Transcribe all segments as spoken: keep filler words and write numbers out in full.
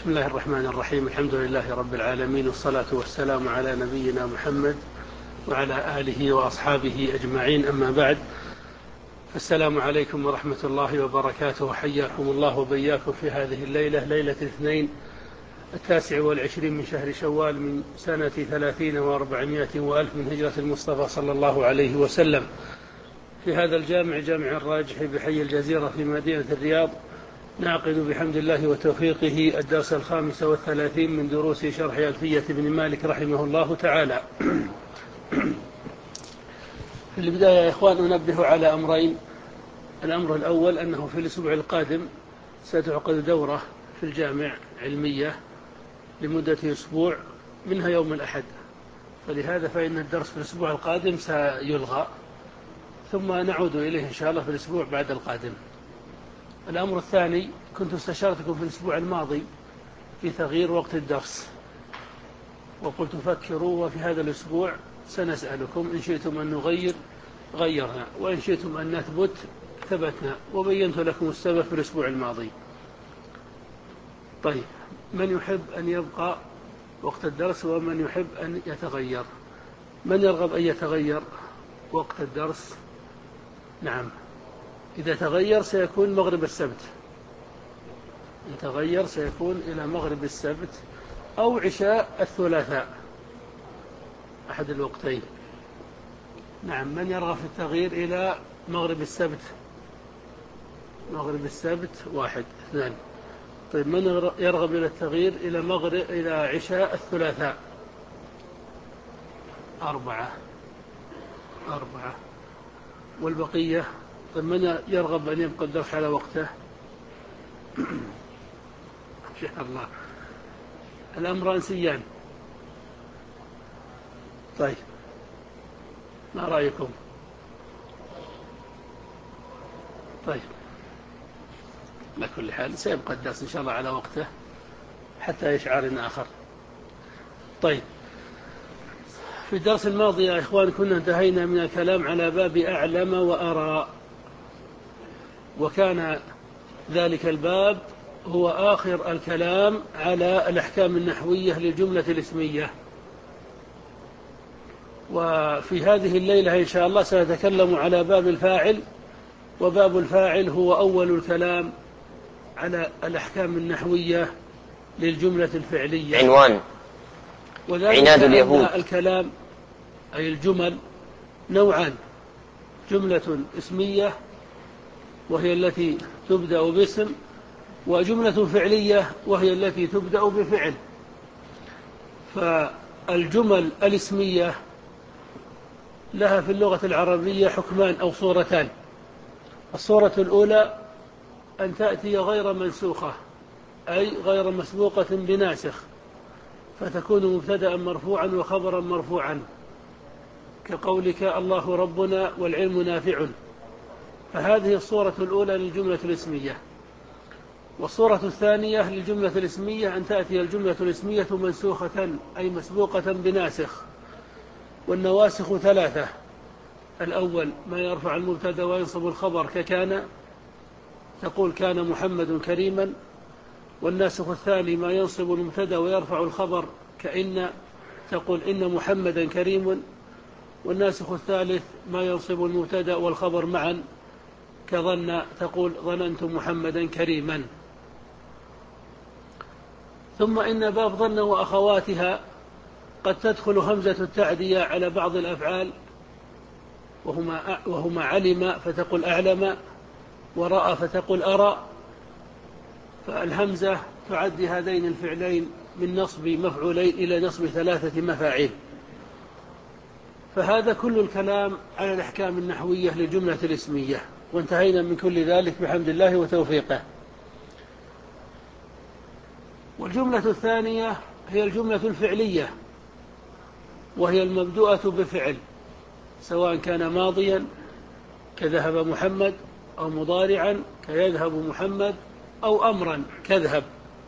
بسم الله الرحمن الرحيم. الحمد لله رب العالمين، والصلاة والسلام على نبينا محمد وعلى آله وأصحابه أجمعين، أما بعد. السلام عليكم ورحمة الله وبركاته. حياكم الله وبياكم في هذه الليلة، ليلة الاثنين التاسع والعشرين من شهر شوال من سنة ثلاثين وأربعمائة وألف من هجرة المصطفى صلى الله عليه وسلم، في هذا الجامع، جامع الراجح بحي الجزيرة في مدينة الرياض. نعقد بحمد الله وتوفيقه الدرس الخامس والثلاثين من دروس شرح ألفية بن مالك رحمه الله تعالى. في البداية يا إخوان أنبه على أمرين. الأمر الأول أنه في الأسبوع القادم ستعقد دورة في الجامع علمية لمدة أسبوع، منها يوم الأحد، فلهذا فإن الدرس في الأسبوع القادم سيلغى، ثم نعود إليه إن شاء الله في الأسبوع بعد القادم. الأمر الثاني، كنت استشارتكم في الأسبوع الماضي في تغيير وقت الدرس، وقلت فكروا، وفي هذا الأسبوع سنسألكم، إن شئتم أن نغير غيرنا، وإن شئتم أن نثبت ثبتنا، وبينت لكم السبب في الأسبوع الماضي. طيب، من يحب أن يبقى وقت الدرس ومن يحب أن يتغير؟ من يرغب أن يتغير وقت الدرس؟ نعم، إذا تغير سيكون مغرب السبت، إن تغير سيكون إلى مغرب السبت أو عشاء الثلاثاء، أحد الوقتين. نعم، من يرغب في التغيير إلى مغرب السبت؟ مغرب السبت واحد، اثنان. طيب، من يرغب إلى التغيير إلى مغرب إلى عشاء الثلاثاء؟ أربعة، أربعة. والبقية؟ طيب، من يرغب أن يبقى الدرس على وقته؟ إن شاء الله. الأمران سيان. طيب، ما رأيكم؟ طيب، على كل حال سيبقى الدرس إن شاء الله على وقته حتى يشعر آخر. طيب، في الدرس الماضي يا إخوان كنا انتهينا من الكلام على باب أعلم وأرى، وكان ذلك الباب هو آخر الكلام على الأحكام النحوية للجملة الاسمية. وفي هذه الليلة إن شاء الله سنتكلم على باب الفاعل، وباب الفاعل هو أول الكلام على الأحكام النحوية للجملة الفعلية. عنوان عناد اليهود. الكلام أي الجمل نوعان: جملة اسمية وهي التي تبدأ باسم، وجملة فعلية وهي التي تبدأ بفعل. فالجمل الاسمية لها في اللغة العربية حكمان أو صورتان. الصورة الأولى أن تأتي غير منسوخة، أي غير مسبوقة بناسخ، فتكون مبتدأ مرفوعا وخبرا مرفوعا، كقولك الله ربنا والعلم نافع. فهذه الصورة الأولى للجملة الاسمية. والصورة الثانية للجملة الاسمية أن تأتي الجملة الاسمية منسوخة، أي مسبوقة بناسخ. والنواسخ ثلاثة: الأول ما يرفع المبتدأ وينصب الخبر ككان، تقول كان محمد كريما. والناسخ الثاني ما ينصب المبتدأ ويرفع الخبر كإن، تقول إن محمدا كريم. والناسخ الثالث ما ينصب المبتدأ والخبر معا كظن، تقول ظننت محمدا كريما. ثم إن باب ظن وأخواتها قد تدخل همزة التعدية على بعض الأفعال، وهما, وهما علم فتقول أعلم، ورأى فتقول أرى. فالهمزة تعدي هذين الفعلين من نصب مفعولين إلى نصب ثلاثة مفاعيل. فهذا كل الكلام على الأحكام النحوية للجملة الاسمية، وانتهينا من كل ذلك بحمد الله وتوفيقه. والجملة الثانية هي الجملة الفعلية، وهي المبدوءة بفعل، سواء كان ماضيا كذهب محمد، أو مضارعا كيذهب محمد، أو أمرا كذهب.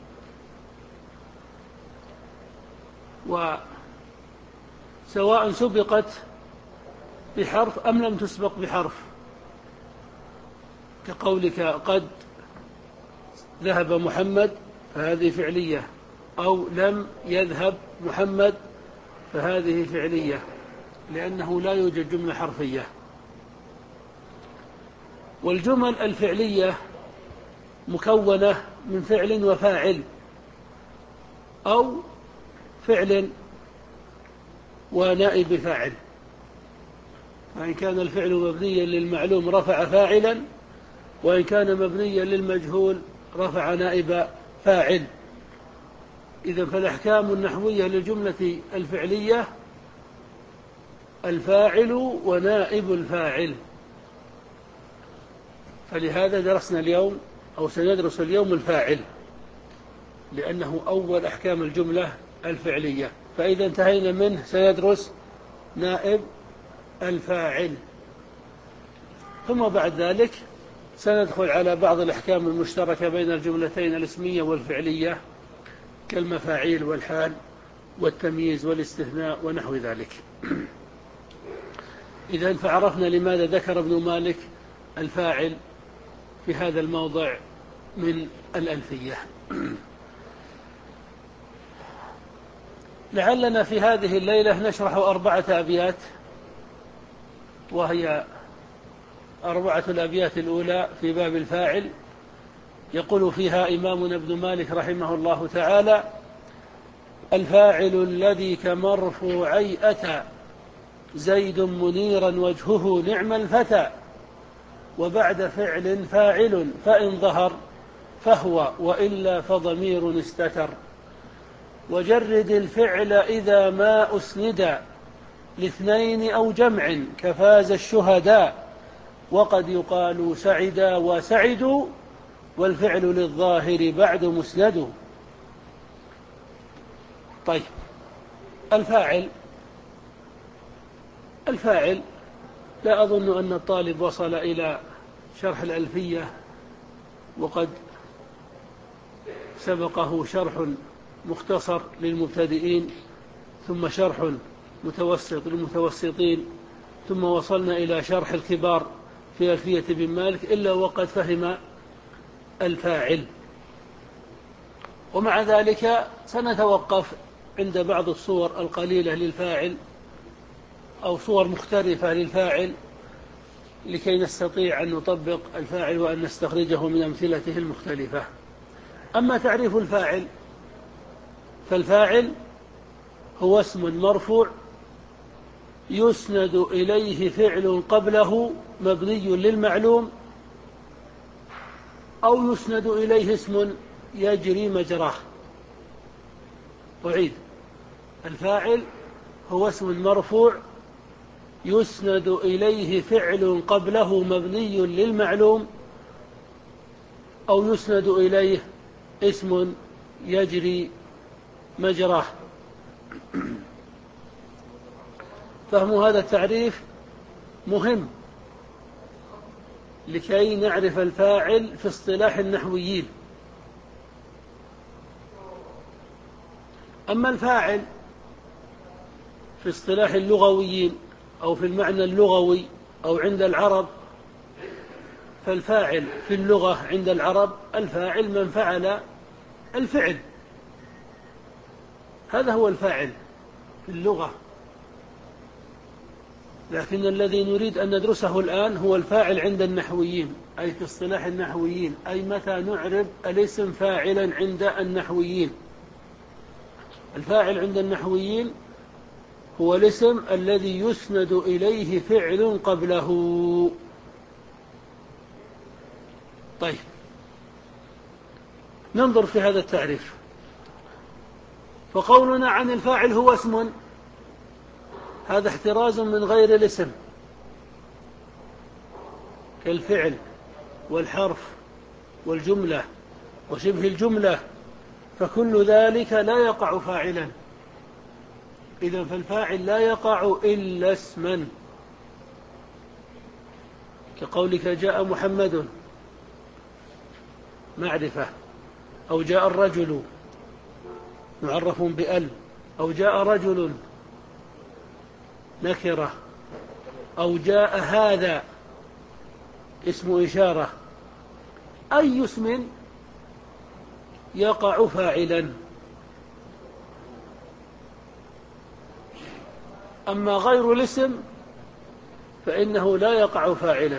وسواء سبقت بحرف أم لم تسبق بحرف، كقولك قد ذهب محمد فهذه فعلية، أو لم يذهب محمد فهذه فعلية، لأنه لا يوجد جملة حرفية. والجمل الفعلية مكونة من فعل وفاعل، أو فعل ونائب فاعل. فإن كان الفعل مبنيا للمعلوم رفع فاعلا، وإن كان مبنيا للمجهول رفع نائب فاعل. إذن فالأحكام النحوية للجملة الفعلية الفاعل ونائب الفاعل. فلهذا درسنا اليوم أو سندرس اليوم الفاعل، لأنه أول أحكام الجملة الفعلية. فإذا انتهينا منه سندرس نائب الفاعل، ثم بعد ذلك سندخل على بعض الأحكام المشتركة بين الجملتين الاسمية والفعلية، كالمفاعيل والحال والتمييز والاستثناء ونحو ذلك. إذن فعرفنا لماذا ذكر ابن مالك الفاعل في هذا الموضع من الألفية. لعلنا في هذه الليلة نشرح أربعة أبيات، وهي أربعة الأبيات الأولى في باب الفاعل. يقول فيها إمامنا ابن مالك رحمه الله تعالى: الفاعل الذي كمرفوعي أتى زيد منيرا وجهه نعم الفتى، وبعد فعل فاعل فإن ظهر فهو وإلا فضمير استتر، وجرد الفعل إذا ما أسند لاثنين أو جمع كفاز الشهداء، وقد يقال سعدا وسعدوا والفعل للظاهر بعد مسند. طيب، الفاعل الفاعل لا أظن أن الطالب وصل إلى شرح الألفية، وقد سبقه شرح مختصر للمبتدئين، ثم شرح متوسط للمتوسطين، ثم وصلنا إلى شرح الكبار في ألفية بن مالك، إلا وقد فهم الفاعل. ومع ذلك سنتوقف عند بعض الصور القليلة للفاعل، أو صور مختلفة للفاعل، لكي نستطيع أن نطبق الفاعل وأن نستخرجه من أمثلته المختلفة. أما تعريف الفاعل، فالفاعل هو اسم مرفوع يسند إليه فعل قبله مبني للمعلوم، أو يسند إليه اسم يجري مجراه. أعيد: الفاعل هو اسم مرفوع يسند إليه فعل قبله مبني للمعلوم، أو يسند إليه اسم يجري مجراه. فهم هذا التعريف مهم لكي نعرف الفاعل في اصطلاح النحويين. أما الفاعل في اصطلاح اللغويين، أو في المعنى اللغوي، أو عند العرب، فالفاعل في اللغة عند العرب الفاعل من فعل الفعل، هذا هو الفاعل في اللغة. لكن الذي نريد أن ندرسه الآن هو الفاعل عند النحويين، أي في اصطلاح النحويين، أي متى نعرب الاسم فاعلا عند النحويين. الفاعل عند النحويين هو الاسم الذي يسند إليه فعل قبله. طيب، ننظر في هذا التعريف. فقولنا عن الفاعل هو اسم، هذا احتراز من غير الاسم، كالفعل والحرف والجملة وشبه الجملة، فكل ذلك لا يقع فاعلا. إذن فالفاعل لا يقع إلا اسما، كقولك جاء محمد معرفة، أو جاء الرجل معرف بأل، أو جاء رجل نكرة، أو جاء هذا اسم إشارة. أي اسم يقع فاعلا. أما غير الاسم فإنه لا يقع فاعلا.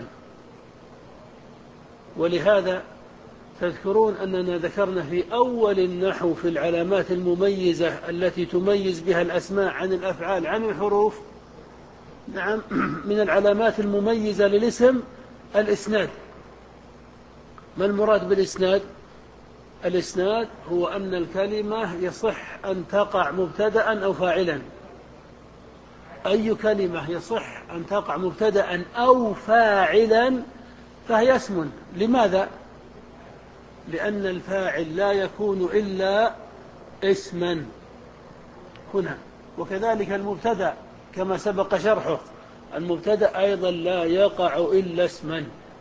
ولهذا تذكرون أننا ذكرنا في أول النحو في العلامات المميزة التي تميز بها الأسماء عن الأفعال عن الحروف، نعم، من العلامات المميزة للاسم الإسناد. ما المراد بالإسناد؟ الإسناد هو أن الكلمة يصح أن تقع مبتدأ أو فاعلا. أي كلمة يصح أن تقع مبتدأ أو فاعلا فهي اسم. لماذا؟ لأن الفاعل لا يكون إلا اسما هنا. وكذلك المبتدأ كما سبق شرحه، المبتدأ أيضا لا يقع إلا اسما.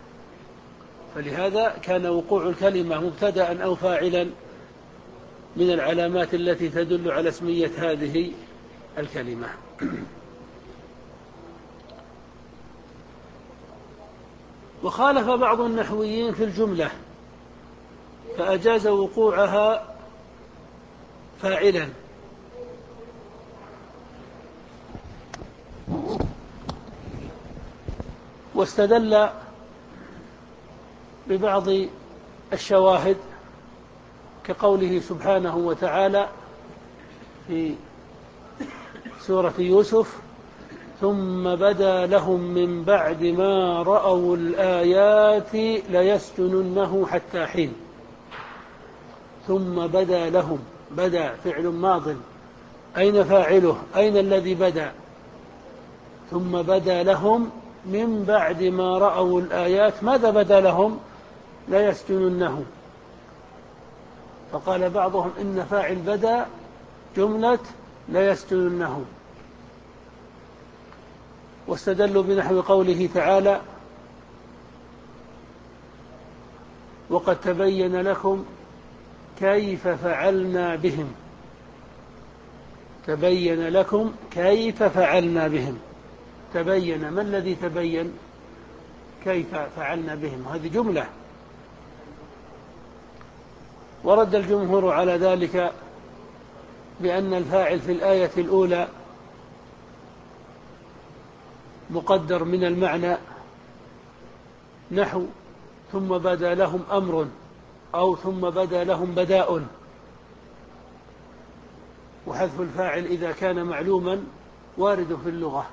فلهذا كان وقوع الكلمة مبتدأ أو فاعلا من العلامات التي تدل على اسمية هذه الكلمة. وخالف بعض النحويين في الجملة فأجاز وقوعها فاعلا، واستدل ببعض الشواهد كقوله سبحانه وتعالى في سورة يوسف: ثم بدا لهم من بعد ما رأوا الآيات ليسجننه حتى حين. ثم بدا لهم، بدا فعل ماض، أين فاعله؟ أين الذي بدا؟ ثم بدا لهم من بعد ما رأوا الآيات. ماذا بدا لهم؟ ليسجننه. فقال بعضهم إن فاعل بدا جملة ليسجننه. واستدلوا بنحو قوله تعالى: وقد تبين لكم كيف فعلنا بهم. تبين لكم كيف فعلنا بهم. تبين، ما الذي تبين؟ كيف فعلنا بهم، هذه جملة. ورد الجمهور على ذلك بأن الفاعل في الآية الأولى مقدر من المعنى، نحو ثم بدا لهم أمر، أو ثم بدا لهم بداء. وحذف الفاعل إذا كان معلوما وارد في اللغة،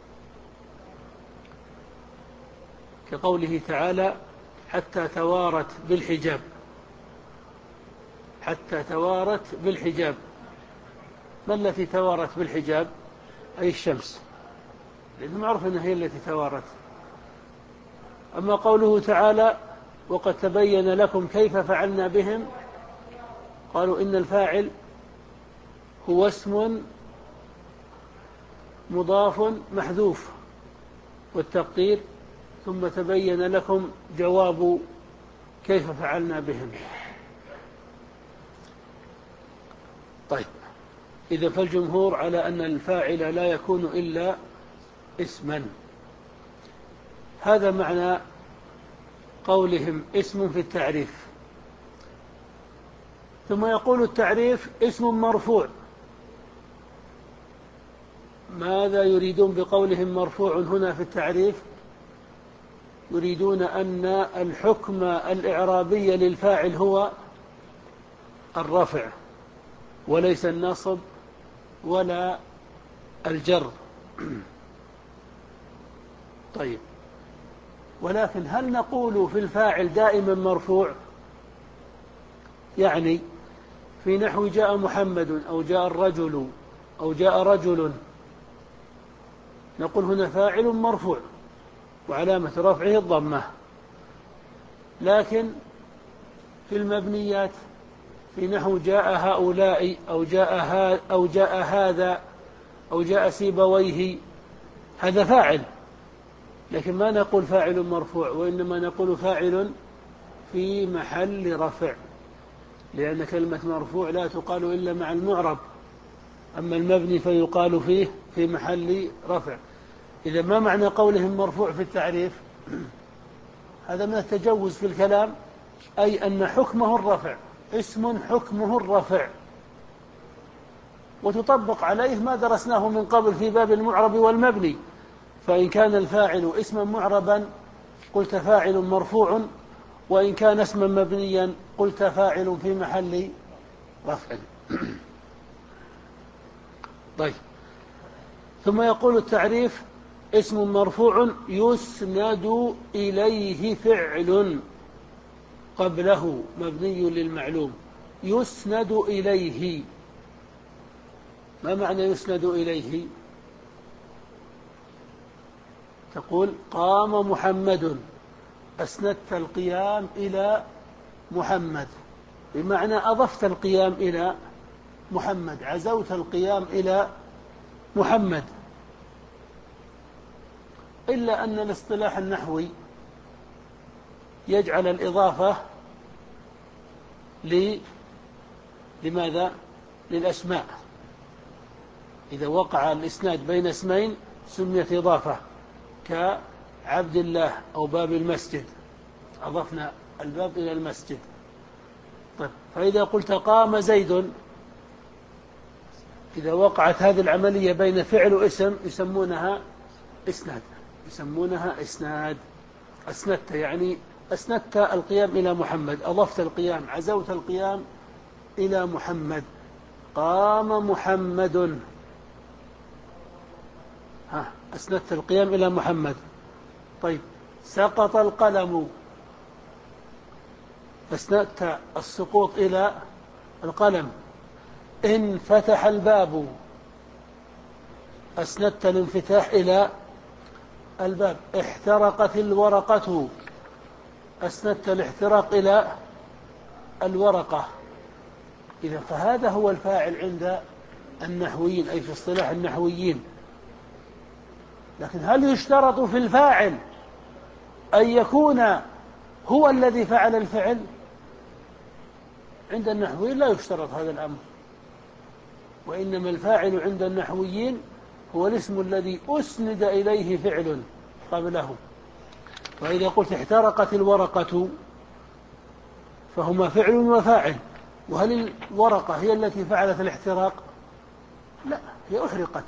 كقوله تعالى: حتى توارت بالحجاب. حتى توارت بالحجاب، ما التي توارت بالحجاب؟ أي الشمس، لأنه معروف أنها هي التي توارت. أما قوله تعالى: وقد تبين لكم كيف فعلنا بهم، قالوا إن الفاعل هو اسم مضاف محذوف، والتقدير ثم تبين لكم جواب كيف فعلنا بهم. طيب، إذا فالجمهور على أن الفاعل لا يكون إلا اسما. هذا معنى قولهم اسم في التعريف. ثم يقول التعريف اسم مرفوع. ماذا يريدون بقولهم مرفوع هنا في التعريف؟ يريدون أن الحكم الإعرابي للفاعل هو الرفع، وليس النصب ولا الجر. طيب، ولكن هل نقول في الفاعل دائما مرفوع؟ يعني في نحو جاء محمد أو جاء الرجل أو جاء رجل، نقول هنا فاعل مرفوع وعلامة رفعه الضمة. لكن في المبنيات في نحو جاء هؤلاء أو جاء, ها أو جاء هذا أو جاء سيبويه، هذا فاعل، لكن ما نقول فاعل مرفوع، وإنما نقول فاعل في محل رفع، لأن كلمة مرفوع لا تقال إلا مع المعرب، أما المبني فيقال فيه في محل رفع. إذا ما معنى قولهم مرفوع في التعريف؟ هذا من التجوز في الكلام، أي أن حكمه الرفع، اسم حكمه الرفع، وتطبق عليه ما درسناه من قبل في باب المعرب والمبني. فإن كان الفاعل اسما معربا قلت فاعل مرفوع، وإن كان اسما مبنيا قلت فاعل في محل رفع. طيب، ثم يقول التعريف: اسم مرفوع يسند إليه فعل قبله مبني للمعلوم. يسند إليه، ما معنى يسند إليه؟ تقول قام محمد، أسندت القيام إلى محمد، بمعنى أضفت القيام إلى محمد، عزوت القيام إلى محمد. إلا أن الاصطلاح النحوي يجعل الإضافة ل... لماذا؟ للأسماء. إذا وقع الإسناد بين اسمين سميت إضافة، كعبد الله أو باب المسجد، أضفنا الباب إلى المسجد. طيب، فإذا قلت قام زيد، إذا وقعت هذه العملية بين فعل واسم يسمونها إسناد، يسمونها إسناد. أسندت يعني أسندت القيام إلى محمد، أضفت القيام، عزوت القيام إلى محمد. قام محمد، ها أسندت القيام إلى محمد. طيب، سقط القلم، أسندت السقوط إلى القلم. انفتح الباب، أسندت الانفتاح إلى الباب. احترقت الورقة، أسندت الاحتراق إلى الورقة. إذا فهذا هو الفاعل عند النحويين، أي في اصطلاح النحويين. لكن هل يشترط في الفاعل أن يكون هو الذي فعل الفعل؟ عند النحويين لا يشترط هذا الأمر، وإنما الفاعل عند النحويين هو الاسم الذي أسند إليه فعل قبله. وإذا قلت احترقت الورقة فهما فعل وفاعل. وهل الورقة هي التي فعلت الاحتراق؟ لا، هي أحرقت،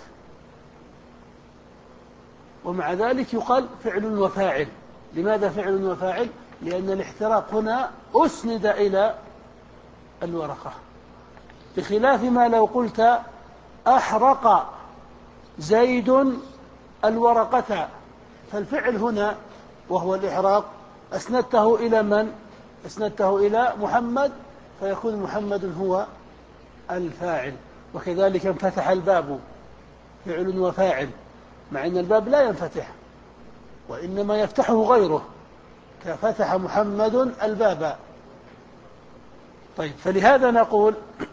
ومع ذلك يقال فعل وفاعل. لماذا فعل وفاعل؟ لأن الاحتراق هنا أسند إلى الورقة، بخلاف ما لو قلت أحرق زيد الورقة، فالفعل هنا وهو الإحراق أسندته إلى من؟ أسندته إلى محمد، فيكون محمد هو الفاعل. وكذلك انفتح الباب فعل وفاعل، مع أن الباب لا ينفتح وإنما يفتحه غيره، كفتح محمد الباب. طيب، فلهذا نقول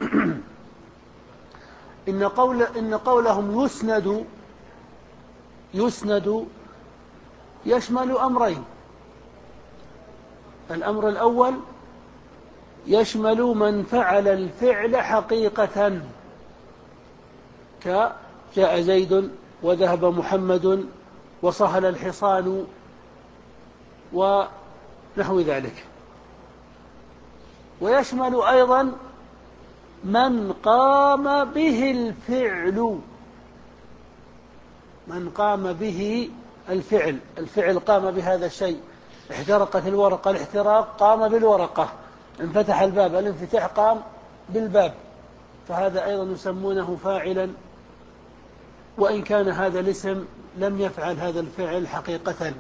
إن, قول إن قولهم يسند يسند يشمل أمرين. الأمر الأول يشمل من فعل الفعل حقيقة، كجاء زيد وذهب محمد وصهل الحصان ونحو ذلك. ويشمل أيضا من قام به الفعل، من قام به الفعل الفعل قام بهذا الشيء. احترقت الورقة، الاحتراق قام بالورقة. انفتح الباب، الانفتاح قام بالباب. فهذا أيضا يسمونه فاعلا، وإن كان هذا الاسم لم يفعل هذا الفعل حقيقة.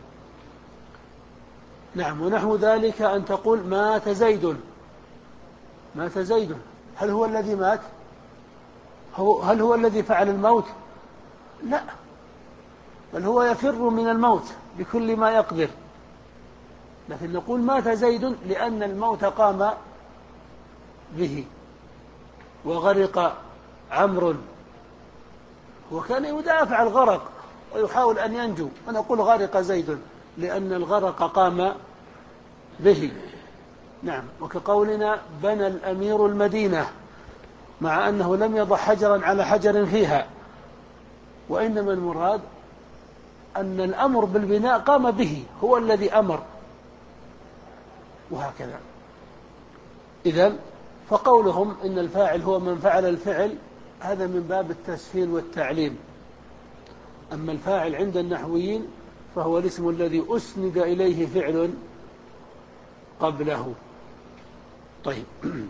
نعم. ونحو ذلك أن تقول مات زيد، مات زيد، هل هو الذي مات؟ هو هل هو الذي فعل الموت؟ لا، بل هو يفر من الموت بكل ما يقدر. لكن نقول مات زيد لأن الموت قام به. وغرق عمرو، وكان يدافع الغرق ويحاول أن ينجو، ونقول غرق زيد لأن الغرق قام به. نعم. وكقولنا بنى الأمير المدينة، مع أنه لم يضع حجرا على حجر فيها، وإنما المراد أن الأمر بالبناء قام به، هو الذي أمر، وهكذا. إذن فقولهم إن الفاعل هو من فعل الفعل هذا من باب التسهيل والتعليم. أما الفاعل عند النحويين فهو الاسم الذي أسند إليه فعل قبله. طيب،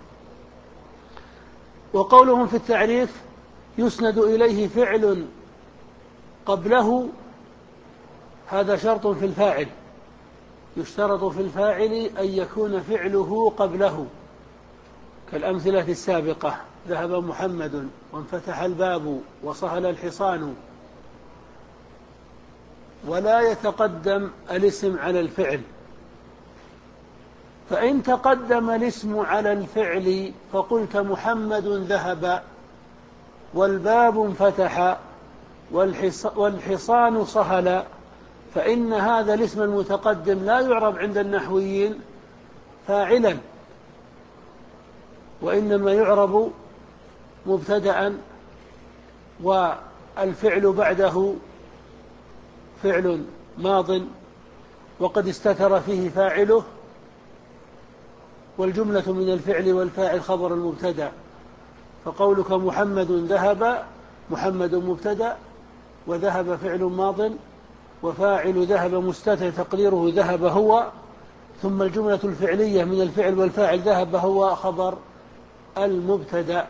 وقولهم في التعريف يسند إليه فعل قبله، هذا شرط في الفاعل، يشترط في الفاعل أن يكون فعله قبله، كالأمثلة السابقة: ذهب محمد، وانفتح الباب، وصهل الحصان. ولا يتقدم الاسم على الفعل، فإن تقدم الاسم على الفعل فقلت محمد ذهب، والباب انفتح، والحصان صهل، فإن هذا الاسم المتقدم لا يعرب عند النحويين فاعلا، وإنما يعرب مبتدأ، والفعل بعده فعل ماض وقد استتر فيه فاعله، والجملة من الفعل والفاعل خبر المبتدأ. فقولك محمد ذهب، محمد مبتدأ، وذهب فعل ماض، وفاعل ذهب مستتر تقديره ذهب هو، ثم الجملة الفعلية من الفعل والفاعل ذهب هو خبر المبتدأ.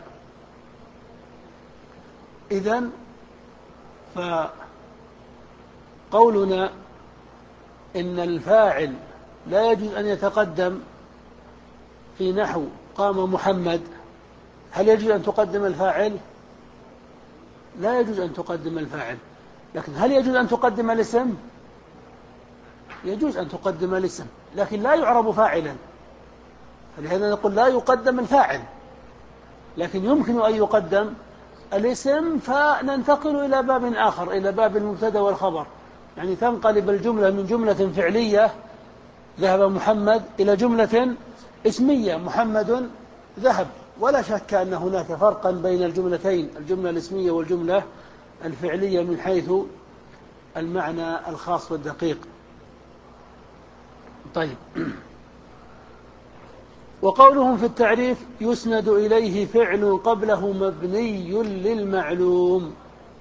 إذن فقولنا إن الفاعل لا يجوز أن يتقدم في نحو قام محمد، هل يجوز أن تقدم الفاعل؟ لا يجوز أن تقدم الفاعل. لكن هل يجوز أن تقدم الاسم؟ يجوز أن تقدم الاسم، لكن لا يعرب فاعلا، فلهذا نقول لا يقدم الفاعل، لكن يمكن أن يقدم الاسم، فننتقل إلى باب آخر، إلى باب المبتدأ والخبر، يعني تنقلب الجملة من جملة فعلية ذهب محمد إلى جملة اسمية محمد ذهب. ولا شك أن هناك فرقا بين الجملتين، الجملة الاسمية والجملة الفعلية، من حيث المعنى الخاص والدقيق. طيب، وقولهم في التعريف يسند إليه فعل قبله مبني للمعلوم.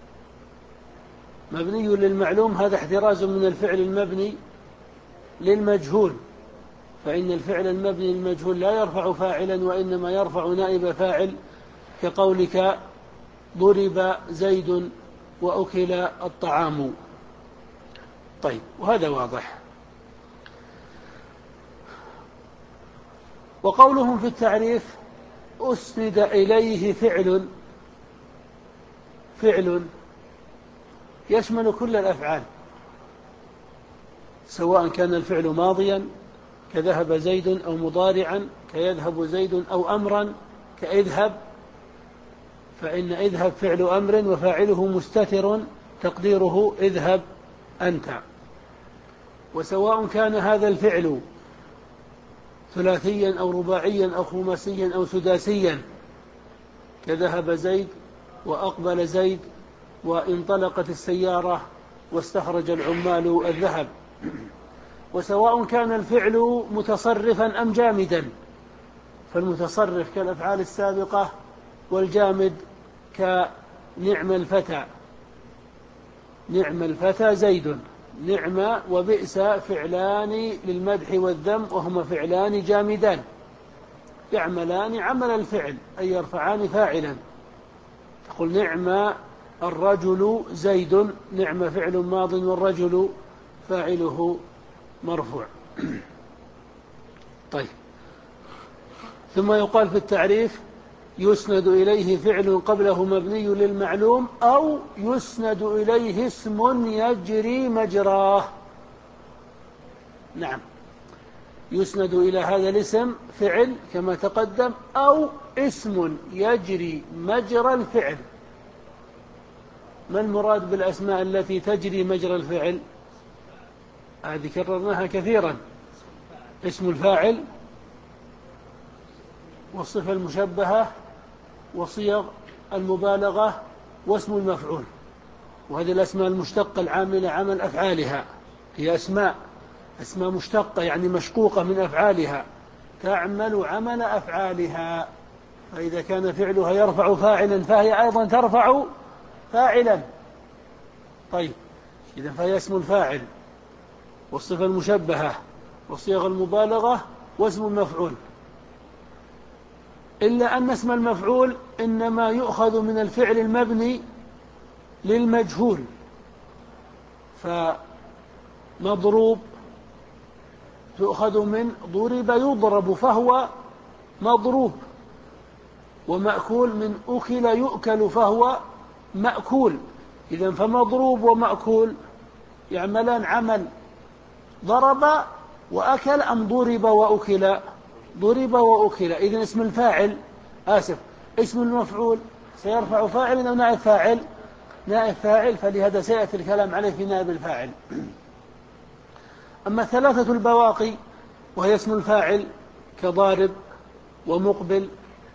مبني للمعلوم هذا احتراز من الفعل المبني للمجهول، فإن الفعل المبني للمجهول لا يرفع فاعلا، وإنما يرفع نائب فاعل، كقولك ضرب زيد وأكل الطعام. طيب، وهذا واضح. وقولهم في التعريف أسند إليه فعل، فعل يشمل كل الأفعال، سواء كان الفعل ماضيا كذهب زيد، أو مضارعا كيذهب زيد، أو أمرا كاذهب، فإن اذهب فعل أمر وفاعله مستتر تقديره اذهب أنت. وسواء كان هذا الفعل ثلاثيا أو رباعيا أو خماسيا أو سداسيا، كذهب زيد وأقبل زيد وانطلقت السيارة واستخرج العمال الذهب. وسواء كان الفعل متصرفا أم جامدا، فالمتصرف كالأفعال السابقة، والجامد كنعم الفتى، نعم الفتى زيد، نعم وبئس فعلان للمدح والذم، وهما فعلان جامدان يعملان عمل الفعل، أي يرفعان فاعلا. تقول نعم الرجل زيد، نعم فعل ماض، والرجل فاعله مرفوع. طيب، ثم يقال في التعريف يسند إليه فعل قبله مبني للمعلوم، أو يسند إليه اسم يجري مجراه. نعم، يسند إلى هذا الاسم فعل كما تقدم، أو اسم يجري مجرى الفعل. ما المراد بالأسماء التي تجري مجرى الفعل؟ هذه كررناها كثيرا: اسم الفاعل، والصفة المشبهة، وصيغ المبالغة، واسم المفعول. وهذه الأسماء المشتقة العاملة عمل أفعالها هي أسماء أسماء مشتقة، يعني مشقوقة من أفعالها، تعمل عمل أفعالها. فإذا كان فعلها يرفع فاعلا فهي أيضا ترفع فاعلا. طيب إذا فهي اسم الفاعل والصفة المشبهة وصيغ المبالغة واسم المفعول، إلا أن اسم المفعول إنما يؤخذ من الفعل المبني للمجهول، فمضروب تؤخذ من ضرب يضرب فهو مضروب، ومأكول من أكل يؤكل فهو مأكول. إذن فمضروب ومأكول يعملان عمل ضرب وأكل أم ضرب وأكل؟ ضرب وأكل. إذن اسم الفاعل آسف اسم المفعول سيرفع فاعل أو نائب فاعل؟ نائب فاعل، فلهذا سيأتي الكلام عليه في نائب الفاعل. أما ثلاثة البواقي وهي اسم الفاعل كضارب ومقبل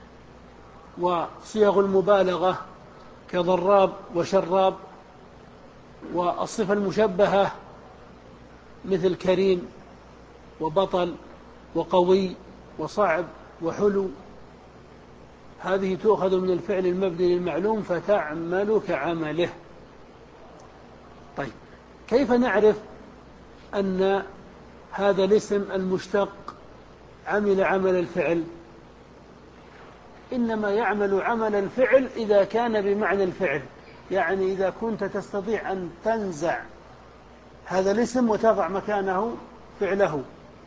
وصيغ المبالغة كضراب وشراب، والصفة المشبهة مثل كريم وبطل وقوي وصعب وحلو، هذه تؤخذ من الفعل المبني للمعلوم فتعمل كعمله. طيب كيف نعرف أن هذا الاسم المشتق عمل عمل الفعل؟ إنما يعمل عمل الفعل إذا كان بمعنى الفعل، يعني إذا كنت تستطيع أن تنزع هذا الاسم وتضع مكانه فعله،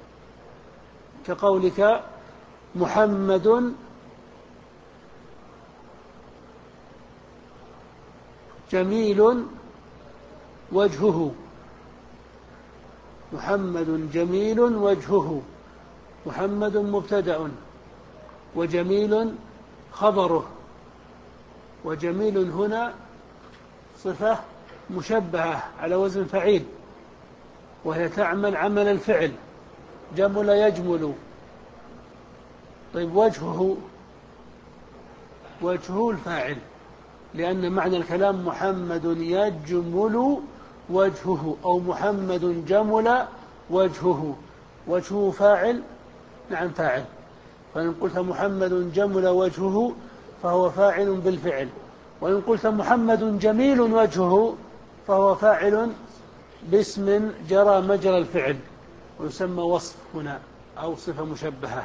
كقولك محمد جميل وجهه. محمد جميل وجهه، محمد مبتدأ وجميل خبره، وجميل هنا صفة مشبهة على وزن فعيل، وهي تعمل عمل الفعل جمل يجمل. طيب وجهه، وجهه الفاعل، لأن معنى الكلام محمد يجمل وجهه أو محمد جمل وجهه. وجهه فاعل، نعم فاعل، فإن قلت محمد جمل وجهه فهو فاعل بالفعل، وإن قلت محمد جميل وجهه فهو فاعل باسم جرى مجرى الفعل، ويسمى وصف هنا أو صفة مشبهة.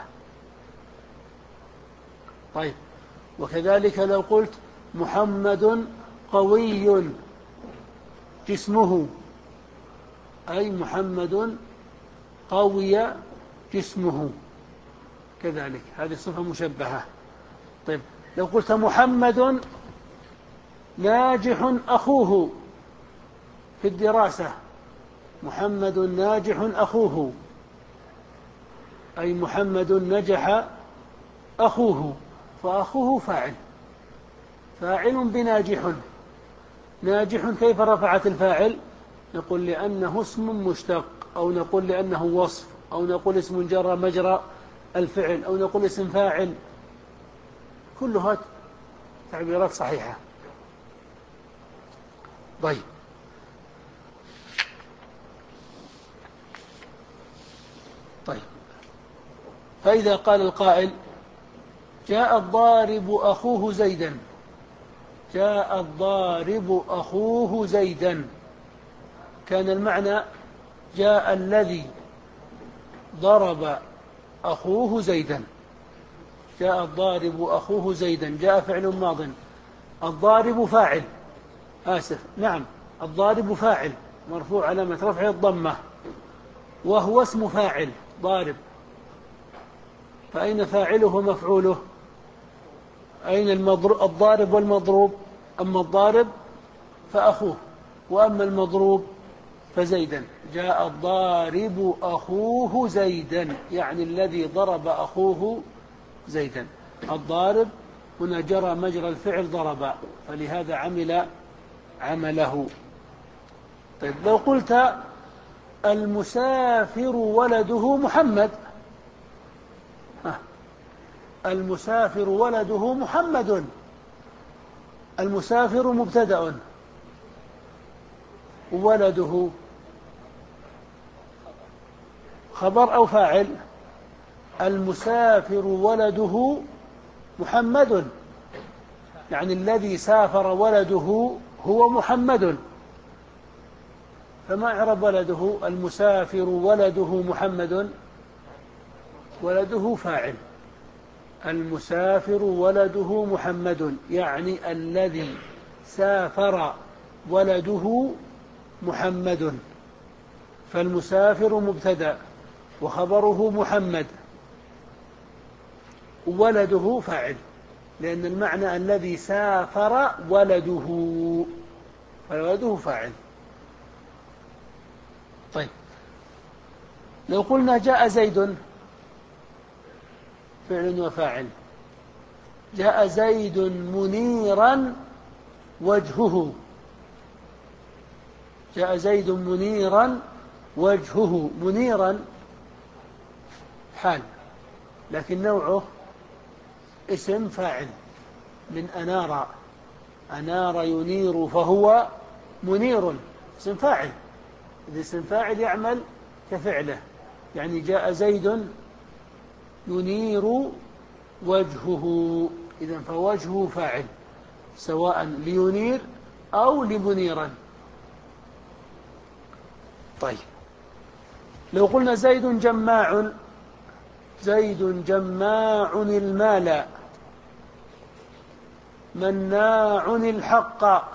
طيب وكذلك لو قلت محمد قوي جسمه، أي محمد قوي جسمه، كذلك هذه صفة مشبهة. طيب لو قلت محمد ناجح أخوه في الدراسة، محمد ناجح أخوه، أي محمد نجح أخوه، فأخوه فاعل، فاعل بناجح. ناجح كيف رفعت الفاعل؟ نقول لأنه اسم مشتق، أو نقول لأنه وصف، أو نقول اسم جرى مجرى الفعل، أو نقول اسم فاعل، كلها تعبيرات صحيحة. طيب طيب فإذا قال القائل جاء الضارب أخوه زيدا، جاء الضارب أخوه زيدا، كان المعنى جاء الذي ضرب أخوه زيدا. جاء الضارب أخوه زيدا، جاء فعل ماض، الضارب فاعل آسف نعم الضارب فاعل مرفوع علامة رفعه الضمة، وهو اسم فاعل ضارب، فأين فاعله ومفعوله؟ أين الضارب والمضروب؟ أما الضارب فأخوه، وأما المضروب فزيدا. جاء الضارب أخوه زيدا، يعني الذي ضرب أخوه زيدا. الضارب هنا جرى مجرى الفعل ضرب، فلهذا عمل عمله. طيب لو قلت المسافر ولده محمد، المسافر ولده محمد، المسافر مبتدأ ولده خبر أو فاعل؟ المسافر ولده محمد، يعني الذي سافر ولده هو محمد. فما إعراب ولده؟ المسافر ولده محمد، ولده فاعل. المسافر ولده محمد، يعني الذي سافر ولده محمد. فالمسافر مبتدأ وخبره محمد، ولده فاعل، لأن المعنى الذي سافر ولده، فولده فاعل. طيب، لو قلنا جاء زيد، فعل وفاعل. جاء زيد منيرا وجهه، جاء زيد منيرا وجهه. منيرا حال، لكن نوعه اسم فاعل من أنار. أنار ينير فهو منير، اسم فاعل. إذا اسم فاعل يعمل كفعله، يعني جاء زيد ينير وجهه، إذن فوجهه فاعل، سواء لينير أو لمنيرا. طيب، لو قلنا زيد جماع، زيد جماع المال مناع الحق.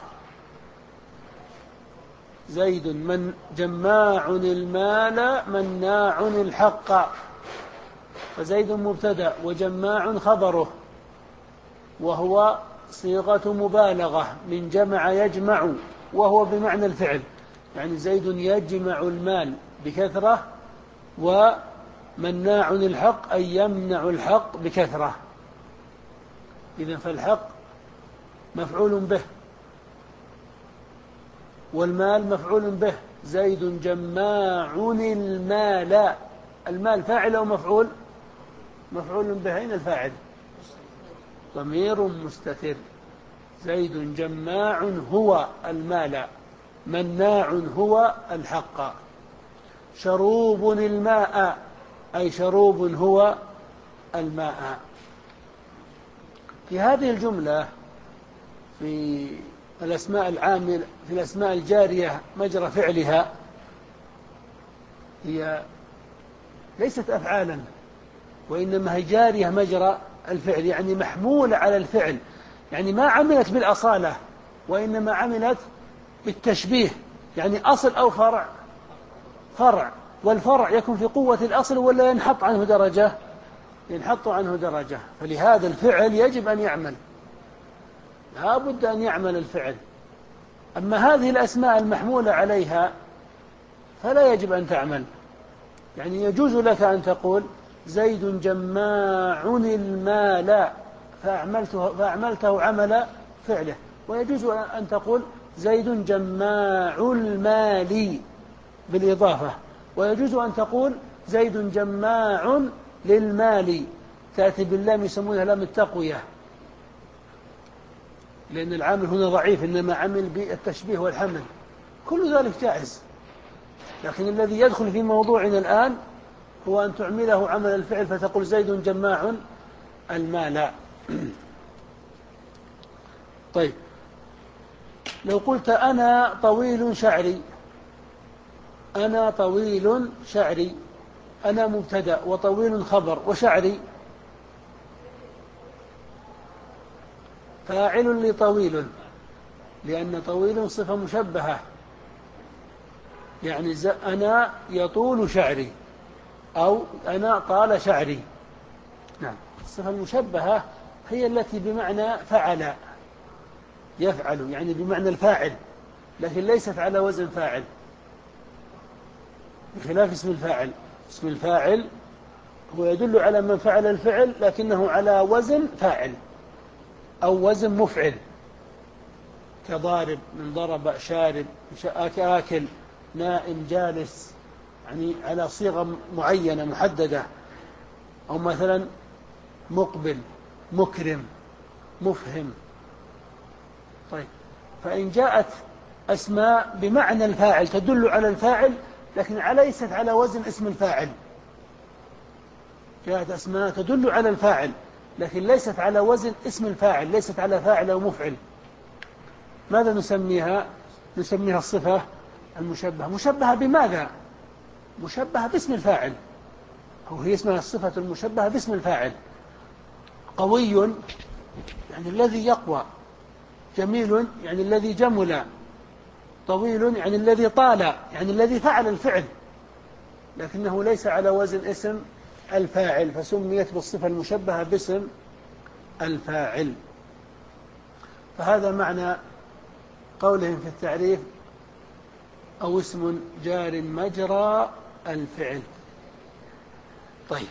زيد من جماع المال مناع الحق. فزيد مبتدأ وجماع خبره، وهو صيغة مبالغة من جمع يجمع، وهو بمعنى الفعل، يعني زيد يجمع المال بكثرة، ومناع الحق أي يمنع الحق بكثرة. إذن فالحق مفعول به، والمال مفعول به. زيد جماع المال، المال فاعل أو مفعول؟ مفعول به. أين الفاعل؟ ضمير مستتر. زيد جماع هو المال، مناع هو الحق. شروب الماء، أي شروب هو الماء. في هذه الجملة في الأسماء العامل في الأسماء الجارية مجرى فعلها، هي ليست أفعالا، وإنما هي جارية مجرى الفعل، يعني محمولة على الفعل، يعني ما عملت بالأصالة، وإنما عملت بالتشبيه. يعني أصل أو فرع؟ فرع. والفرع يكون في قوة الأصل ولا ينحط عنه درجة؟ ينحط عنه درجة. فلهذا الفعل يجب أن يعمل، لا بد أن يعمل الفعل. أما هذه الأسماء المحمولة عليها فلا يجب أن تعمل. يعني يجوز لك أن تقول زيد جماع المال فأعملته, فأعملته عمل فعله، ويجوز أن تقول زيد جماع المال بالإضافة، ويجوز أن تقول زيد جماع للمال، تأتي باللام يسمونها لام التقوية، لأن العامل هنا ضعيف، إنما عمل بالتشبيه والحمل. كل ذلك جائز، لكن الذي يدخل في موضوعنا الآن هو أن تعمله عمل الفعل، فتقول زيد جماع المال. طيب، لو قلت أنا طويل شعري، أنا طويل شعري، أنا مبتدأ وطويل خبر، وشعري فاعل لطويل، لأن طويل صفة مشبهة، يعني أنا يطول شعري أو أنا طال شعري. نعم، الصفة المشبهة هي التي بمعنى فعل، يفعل، يعني بمعنى الفاعل، لكن ليست على وزن فاعل، بخلاف اسم الفاعل. اسم الفاعل هو يدل على من فعل الفعل، لكنه على وزن فاعل أو وزن مفعل، كضارب من ضرب، شارب آكل، نائم جالس، يعني على صيغة معينة محددة. أو مثلا مقبل، مكرم، مفهم. طيب، فإن جاءت أسماء بمعنى الفاعل تدل على الفاعل لكن ليست على وزن اسم الفاعل، جاءت أسماء تدل على الفاعل لكن ليست على وزن اسم الفاعل، ليست على فاعل أو مفعل. ماذا نسميها؟ نسميها الصفة المشبهة. مشبهة بماذا؟ مشبهة باسم الفاعل، أو هي اسمها الصفة المشبهة باسم الفاعل. قوي يعني الذي يقوى، جميل يعني الذي جمل، طويل يعني الذي طال، يعني الذي فعل الفعل، لكنه ليس على وزن اسم الفاعل، فسميت بالصفة المشبهة باسم الفاعل. فهذا معنى قولهم في التعريف أو اسم جار مجرى الفعل. طيب،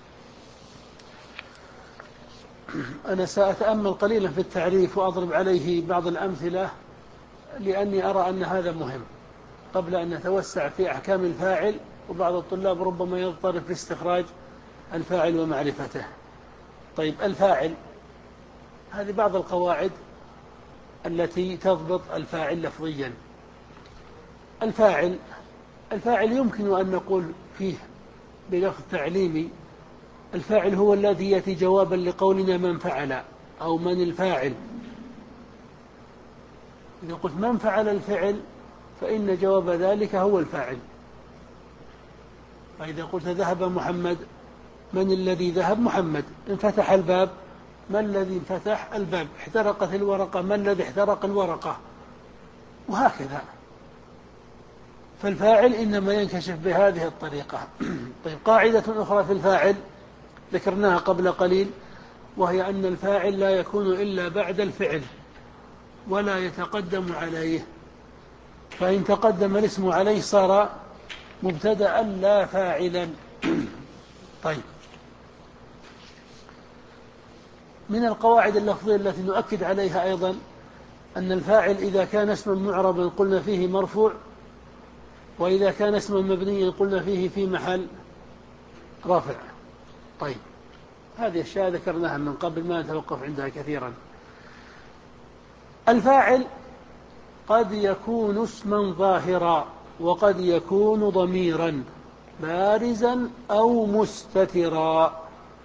أنا سأتأمل قليلا في التعريف وأضرب عليه بعض الأمثلة، لأني أرى أن هذا مهم قبل أن نتوسع في أحكام الفاعل، وبعض الطلاب ربما يضطرب في استخراج الفاعل ومعرفته. طيب، الفاعل، هذه بعض القواعد التي تضبط الفاعل لفظيا. الفاعل الفاعل يمكن أن نقول فيه بلفظ تعليمي: الفاعل هو الذي يأتي جوابا لقولنا من فعل أو من الفاعل. إذا قلت من فعل الفعل فإن جواب ذلك هو الفاعل. فإذا قلت ذهب محمد، من الذي ذهب؟ محمد. انفتح الباب، من الذي انفتح الباب؟ احترقت الورقة، من الذي احترق الورقة؟ وهكذا. فالفاعل إنما ينكشف بهذه الطريقة. طيب، قاعدة أخرى في الفاعل ذكرناها قبل قليل، وهي أن الفاعل لا يكون إلا بعد الفعل ولا يتقدم عليه، فإن تقدم الاسم عليه صار مبتدأ لا فاعلا. طيب، من القواعد اللفظية التي نؤكد عليها أيضا أن الفاعل إذا كان اسما معربا قلنا فيه مرفوع، وإذا كان اسما مبنيا قلنا فيه في محل رفع. طيب، هذه الأشياء ذكرناها من قبل، ما نتوقف عندها كثيرا. الفاعل قد يكون اسما ظاهرا، وقد يكون ضميرا بارزا أو مستترا.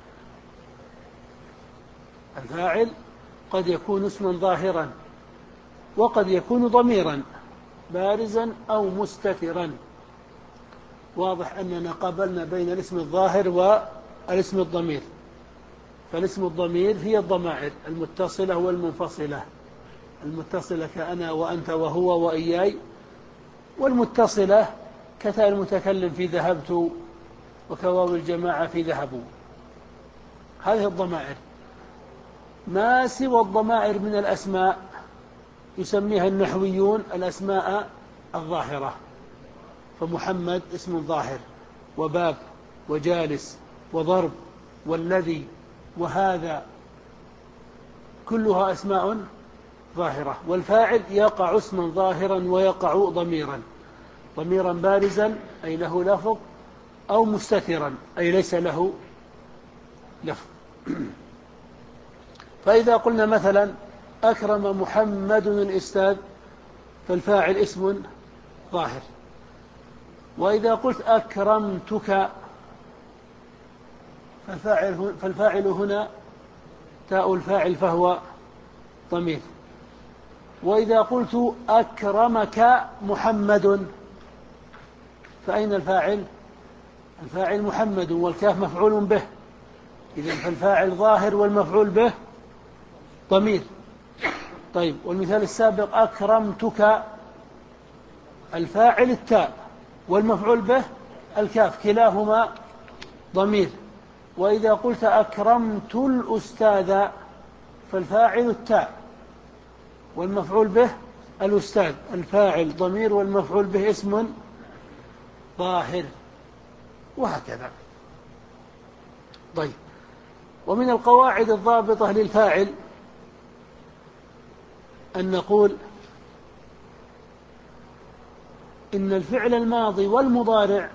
الفاعل قد يكون اسما ظاهرا، وقد يكون ضميرا بارزا أو مستترا. واضح أننا قابلنا بين الاسم الظاهر والاسم الضمير. فالاسم الضمير هي الضمائر المتصلة والمنفصلة. المتصلة كأنا وأنت وهو وإياي، والمتصلة كتاء المتكلم في ذهبت، وكواو الجماعة في ذهبوا. هذه الضمائر. ما سوى الضمائر من الأسماء يسميها النحويون الأسماء الظاهرة. فمحمد اسم ظاهر، وباب، وجالس، وضرب، والذي، وهذا، كلها أسماء ظاهرة. والفاعل يقع اسما ظاهرا ويقع ضميرا، ضميرا بارزا أي له لفظ، أو مستترا أي ليس له لفظ. فإذا قلنا مثلا أكرم محمد الأستاذ، فالفاعل اسم ظاهر. وإذا قلت أكرمتك، فالفاعل, فالفاعل هنا تاء الفاعل فهو ضمير. وإذا قلت أكرمك محمد، فأين الفاعل؟ الفاعل محمد، والكاف مفعول به. إذن فالفاعل ظاهر والمفعول به ضمير. طيب، والمثال السابق أكرمتك، الفاعل التاء والمفعول به الكاف، كلاهما ضمير. وإذا قلت أكرمت الأستاذ، فالفاعل التاء والمفعول به الأستاذ، الفاعل ضمير والمفعول به اسم ظاهر، وهكذا. طيب، ومن القواعد الضابطة للفاعل أن نقول إن الفعل الماضي والمضارع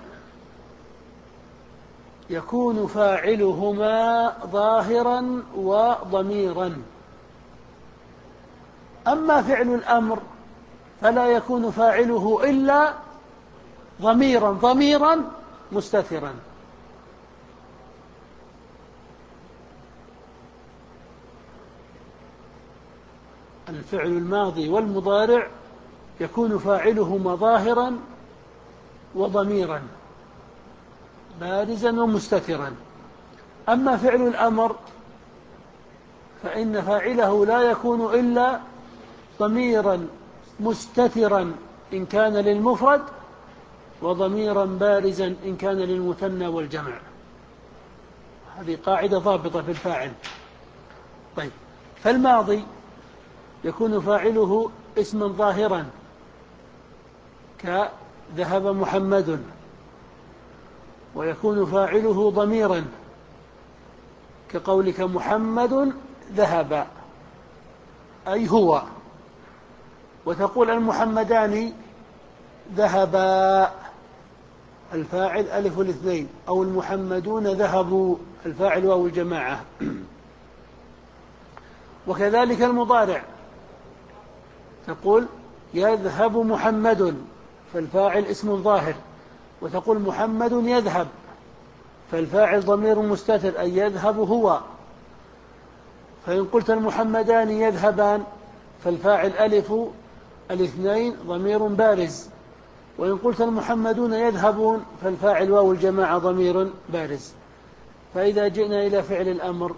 يكون فاعلهما ظاهرا وضميرا. أما فعل الأمر فلا يكون فاعله إلا ضميرا ضميرا مستترا. الفعل الماضي والمضارع يكون فاعلهما ظاهرا وضميرا بارزا ومستترا. أما فعل الأمر فإن فاعله لا يكون إلا ضميرا مستترا إن كان للمفرد، وضميرا بارزا إن كان للمثنى والجمع. هذه قاعدة ضابطة في الفاعل. طيب، فالماضي يكون فاعله اسما ظاهرا كذهب محمد، ويكون فاعله ضميرا كقولك محمد ذهب أي هو، وتقول المحمدان ذهبا الفاعل ألف الاثنين، أو المحمدون ذهبوا الفاعل واو الجماعة. وكذلك المضارع، تقول يذهب محمد فالفاعل اسم ظاهر، وتقول محمد يذهب فالفاعل ضمير مستتر أي يذهب هو. فإن قلت المحمدان يذهبان فالفاعل ألف الاثنين ضمير بارز، وإن قلت المحمدون يذهبون فالفاعل واو الجماعة ضمير بارز. فإذا جئنا إلى فعل الأمر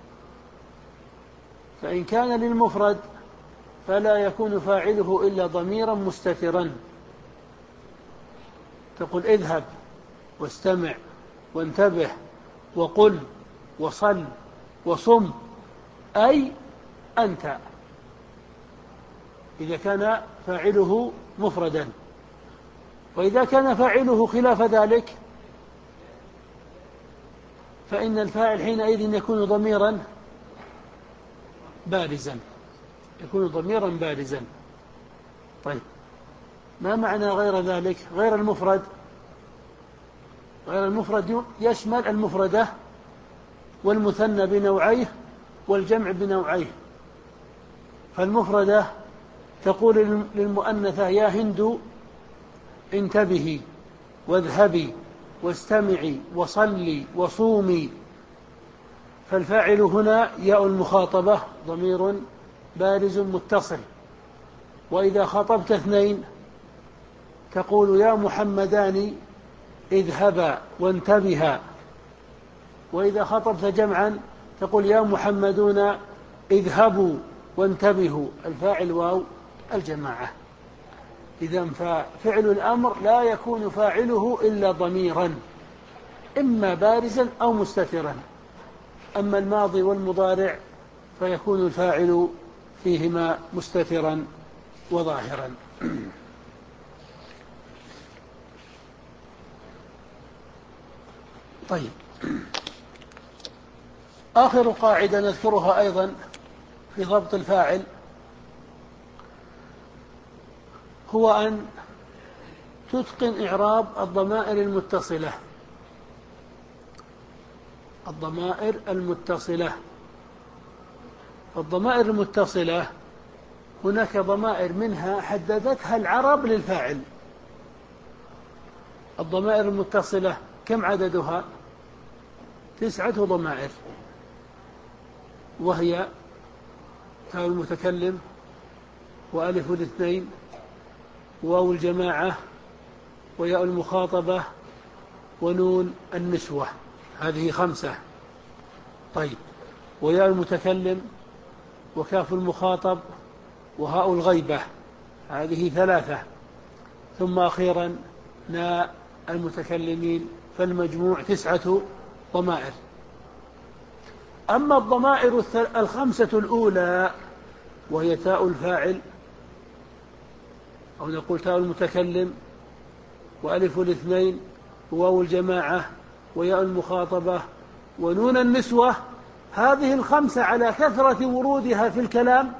فإن كان للمفرد فلا يكون فاعله إلا ضميرا مستترا، تقول اذهب واستمع وانتبه وقل وصل وصم أي أنت، إذا كان فاعله مفردا. وإذا كان فاعله خلاف ذلك فإن الفاعل حينئذ يكون ضميرا بارزا، يكون ضميرا بارزا. طيب، ما معنى غير ذلك؟ غير المفرد، غير المفرد يشمل المفردة والمثنى بنوعيه والجمع بنوعيه. فالمفردة تقول للمؤنثة يا هند انتبهي واذهبي واستمعي وصلي وصومي، فالفاعل هنا ياء المخاطبة ضمير بارز متصل. وإذا خاطبت اثنين تقول يا محمدان اذهبا وانتبها، وإذا خاطبت جمعا تقول يا محمدون اذهبوا وانتبهوا، الفاعل واو الجماعة. إذن ففعل الأمر لا يكون فاعله إلا ضميرا إما بارزا أو مستترا. أما الماضي والمضارع فيكون الفاعل فيهما مستترا وظاهرا. طيب، آخر قاعدة نذكرها أيضا في ضبط الفاعل هو أن تتقن إعراب الضمائر المتصلة. الضمائر المتصلة الضمائر المتصلة هناك ضمائر منها حددتها العرب للفاعل. الضمائر المتصلة كم عددها؟ تسعة ضمائر، وهي تاء المتكلم وألف الاثنين وواو الجماعة وياء المخاطبة ونون النسوة، هذه خمسة. طيب، وياء المتكلم وكاف المخاطب وهاء الغيبة، هذه ثلاثة. ثم أخيرا ناء المتكلمين، فالمجموع تسعة ضمائر. أما الضمائر الخمسة الأولى وهي تاء الفاعل، أو نقول تاء المتكلم وألف الاثنين وواو الجماعة وياء المخاطبة ونون النسوة، هذه الخمسة على كثرة ورودها في الكلام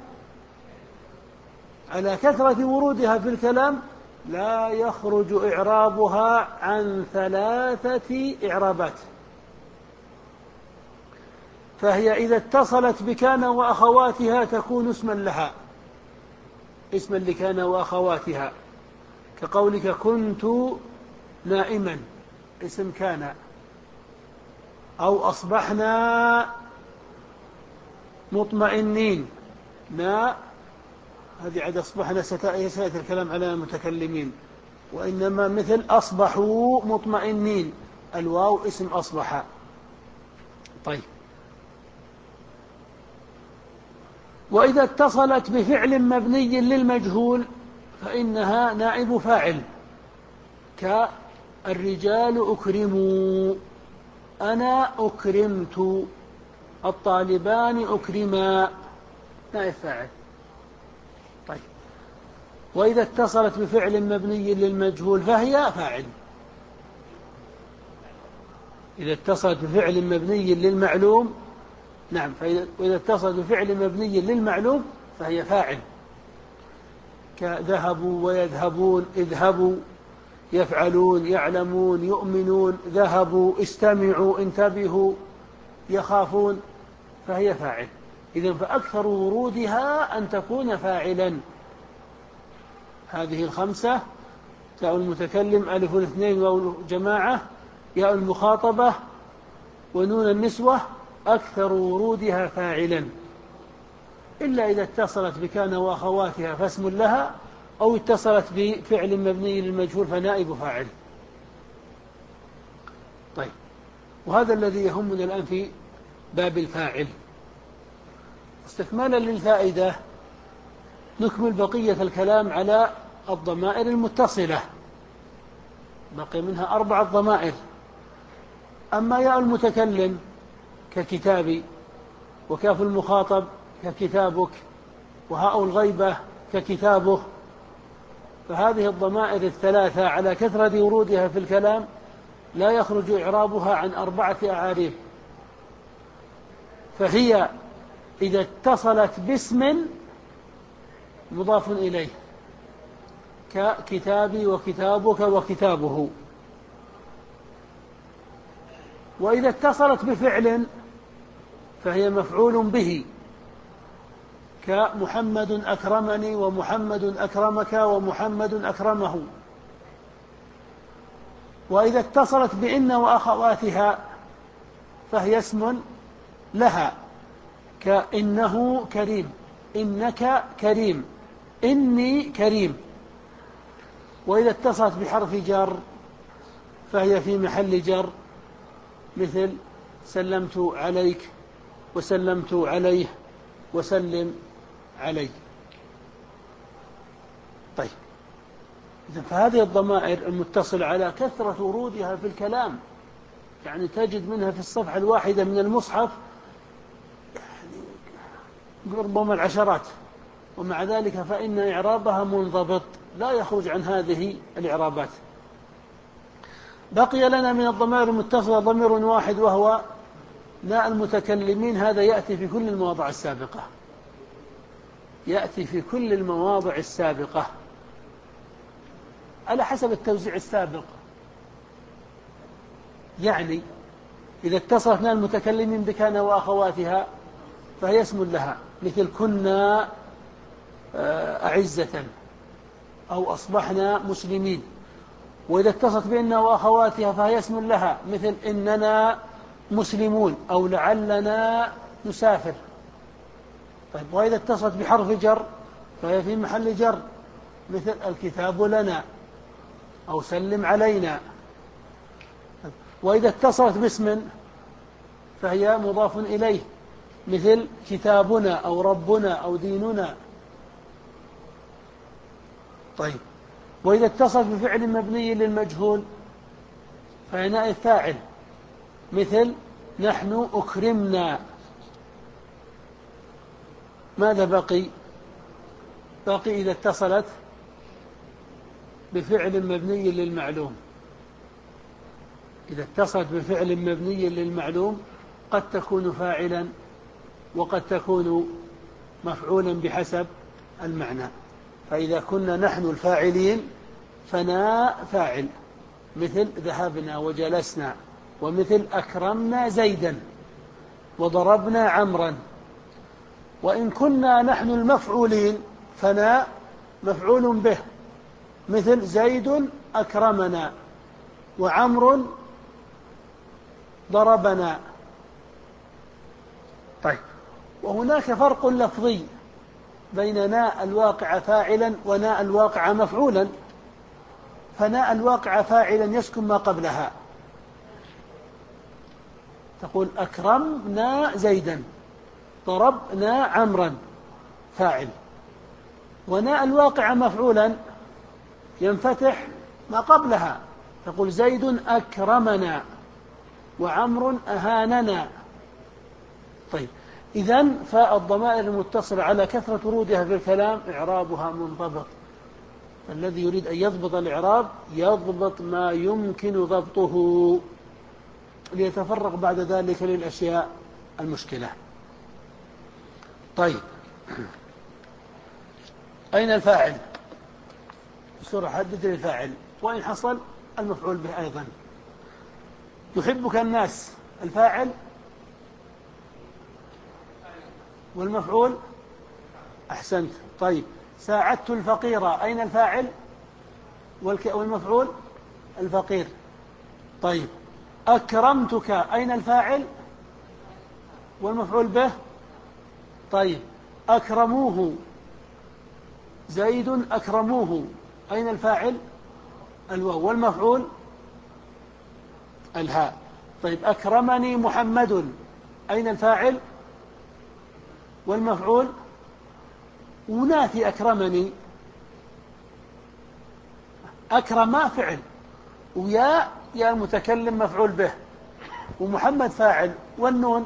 على كثرة ورودها في الكلام لا يخرج إعرابها عن ثلاثة إعرابات. فهي إذا اتصلت بكان وأخواتها تكون اسما لها، اسما لكان وأخواتها، كقولك كنت نائما اسم كان، أو أصبحنا مطمئنين نا هذه عاد أصبحنا سيأتي الكلام على المتكلمين. وإنما مثل أصبحوا مطمئنين، الواو اسم أصبح. طيب، وإذا اتصلت بفعل مبني للمجهول فإنها نائب فاعل، كالرجال أكرموا، أنا أكرمت، الطالبان أكرما، نائب فاعل. طيب، وإذا اتصلت بفعل مبني للمجهول فهي فاعل. إذا اتصلت بفعل مبني للمعلوم، نعم، وإذا اتصلت بفعل مبني للمعلوم فهي فاعل، كذهبوا ويذهبون، اذهبوا، يفعلون، يعلمون، يؤمنون، ذهبوا، استمعوا، انتبهوا، يخافون، فهي فاعل. إذن فأكثر ورودها أن تكون فاعلا. هذه الخمسة: تاء المتكلم، ألف الاثنين، واو جماعة، ياء المخاطبة، ونون النسوة، أكثر ورودها فاعلا، إلا إذا اتصلت بكان وأخواتها فاسم لها، أو اتصلت بفعل مبني للمجهول فنائب فاعل. طيب، وهذا الذي يهمنا الآن في باب الفاعل. استكمالا للفائدة نكمل بقية الكلام على الضمائر المتصلة، بقي منها أربعة ضمائر. أما ياء المتكلم ككتابي، وكاف المخاطب ككتابك، وهاء الغيبة ككتابه، فهذه الضمائر الثلاثة على كثرة ورودها في الكلام لا يخرج إعرابها عن أربعة أعاريب. فهي إذا اتصلت باسم مضاف إليه، ككتابي وكتابك وكتابه. وإذا اتصلت بفعل فهي مفعول به، كمحمد أكرمني، ومحمد أكرمك، ومحمد أكرمه. وإذا اتصلت بإن وأخواتها فهي اسم لها، كإنه كريم، إنك كريم، إني كريم. وإذا اتصلت بحرف جر فهي في محل جر، مثل سلمت عليك، وسلمت عليه، وسلم عليه. طيب، فهذه الضمائر المتصلة على كثرة ورودها في الكلام، يعني تجد منها في الصفحة الواحدة من المصحف يعني ربما العشرات، ومع ذلك فإن إعرابها منضبط لا يخرج عن هذه الإعرابات. بقي لنا من الضمائر المتصلة ضمير واحد، وهو ناء المتكلمين. هذا يأتي في كل المواضع السابقة، يأتي في كل المواضع السابقة على حسب التوزيع السابق. يعني إذا اتصلت ناء المتكلمين بكان وأخواتها فهي اسم لها، مثل كنا أعزة، أو أصبحنا مسلمين. وإذا اتصلت بإن وأخواتها فهي اسم لها، مثل إننا مسلمون، أو لعلنا نسافر. طيب، وإذا اتصلت بحرف جر فهي في محل جر، مثل الكتاب لنا، أو سلم علينا. وإذا اتصلت باسم فهي مضاف إليه، مثل كتابنا، أو ربنا، أو ديننا. طيب، وإذا اتصلت بفعل مبني للمجهول فهي نائب فاعل، مثل نحن أكرمنا. ماذا بقي؟ بقي إذا اتصلت بفعل مبني للمعلوم. إذا اتصلت بفعل مبني للمعلوم قد تكون فاعلا، وقد تكون مفعولا بحسب المعنى. فإذا كنا نحن الفاعلين فنا فاعل، مثل ذهبنا وجلسنا، ومثل أكرمنا زيدا، وضربنا عمرا. وإن كنا نحن المفعولين فنا مفعول به، مثل زيد أكرمنا، وعمر ضربنا. طيب، وهناك فرق لفظي بين ناء الواقع فاعلا وناء الواقع مفعولا، فناء الواقع فاعلا يسكن ما قبلها، تقول أكرمنا زيدا، ضربنا عمرا، فاعل. وناء الواقع مفعولا ينفتح ما قبلها، تقول زيد أكرمنا وعمر أهاننا. طيب، إذن فالضمائر المتصلة على كثرة ورودها في الكلام إعرابها منضبط. الذي يريد أن يضبط الإعراب يضبط ما يمكن ضبطه، ليتفرغ بعد ذلك للأشياء المشكلة. طيب، أين الفاعل؟ سورة حدد الفاعل، وإن حصل المفعول به أيضا. يحبك الناس، الفاعل والمفعول، أحسنت. طيب، ساعدت الفقير، أين الفاعل والمفعول؟ الفقير. طيب، أكرمتك، أين الفاعل والمفعول به؟ طيب، أكرموه زيد، أكرموه، أين الفاعل؟ الواو، والمفعول الهاء. طيب، أكرمني محمد، أين الفاعل والمفعول؟ ونافي أكرمني، أكرم فعل، ويا يا المتكلم مفعول به، ومحمد فاعل، والنون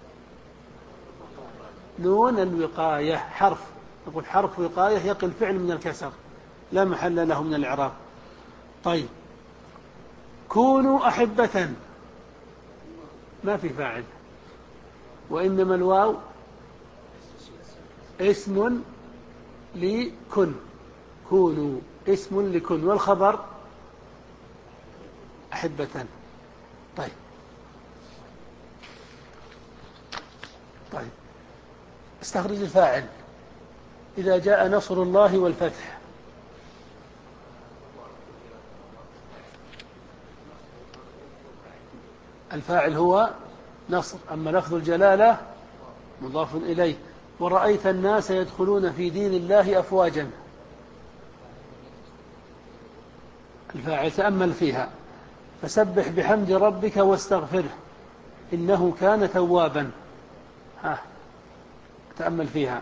نون الوقاية، حرف، نقول حرف وقاية يقل فعل من الكسر، لا محل له من الإعراب. طيب، كونوا أحبة، ما في فاعل، وإنما الواو اسم لكن، كونوا اسم لكن، والخبر أحبة. طيب طيب استخرج الفاعل. إذا جاء نصر الله والفتح، الفاعل هو نصر، أما لفظ الجلالة مضاف إليه. ورأيت الناس يدخلون في دين الله أفواجا، الفاعل تأمل فيها، فسبح بحمد ربك واستغفره إنه كان توابا، ها تأمل فيها.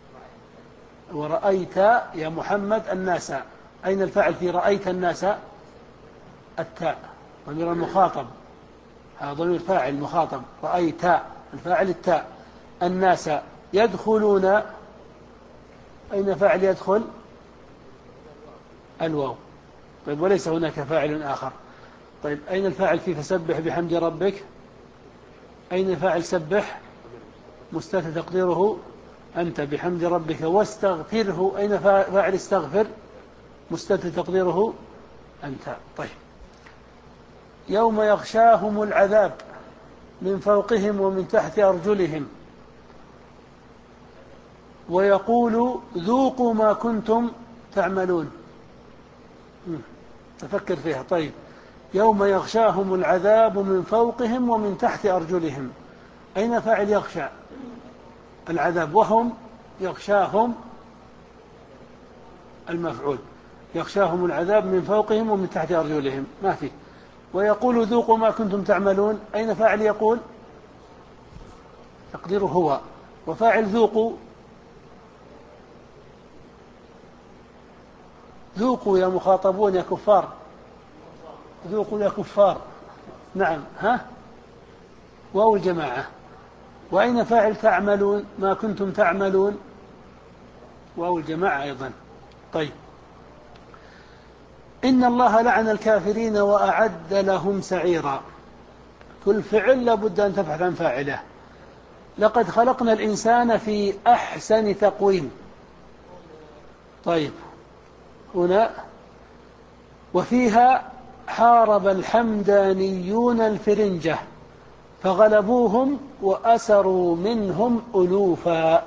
ورأيت يا محمد الناس، أين الفاعل في رأيت الناس؟ التاء، ضمير المخاطب، هذا ضمير فاعل مخاطب، رأيت الفاعل التاء، الناس يدخلون، أين فاعل يدخل؟ الواو. طيب، وليس هناك فاعل آخر. طيب، أين الفاعل في فسبح بحمد ربك؟ أين فاعل سبح؟ مستتر تقديره أنت، بحمد ربك واستغفره، أين فاعل استغفر؟ مستتر تقديره أنت. طيب، يوم يغشاهم العذاب من فوقهم ومن تحت أرجلهم ويقول ذوقوا ما كنتم تعملون، تفكر فيها. طيب، يوم يغشاهم العذاب من فوقهم ومن تحت أرجلهم، أين فاعل يغشى؟ العذاب، وهم يغشاهم المفعول، يغشاهم العذاب من فوقهم ومن تحت أرجلهم، ما في. ويقول ذوقوا ما كنتم تعملون، أين فاعل يقول؟ تقديره هو، وفاعل ذوقوا، ذوقوا يا مخاطبون يا كفار، ذوقوا يا كفار، نعم، ها واو الجماعة. وأين فاعل تعملون ما كنتم تعملون؟ واو الجماعة أيضا. طيب، إن الله لعن الكافرين وأعد لهم سعيرا، كل فعل لابد أن تبحث عن فاعله. لقد خلقنا الإنسان في أحسن تقويم. طيب، هنا وفيها حارب الحمدانيون الفرنجة فغلبوهم وأسروا منهم ألوفا.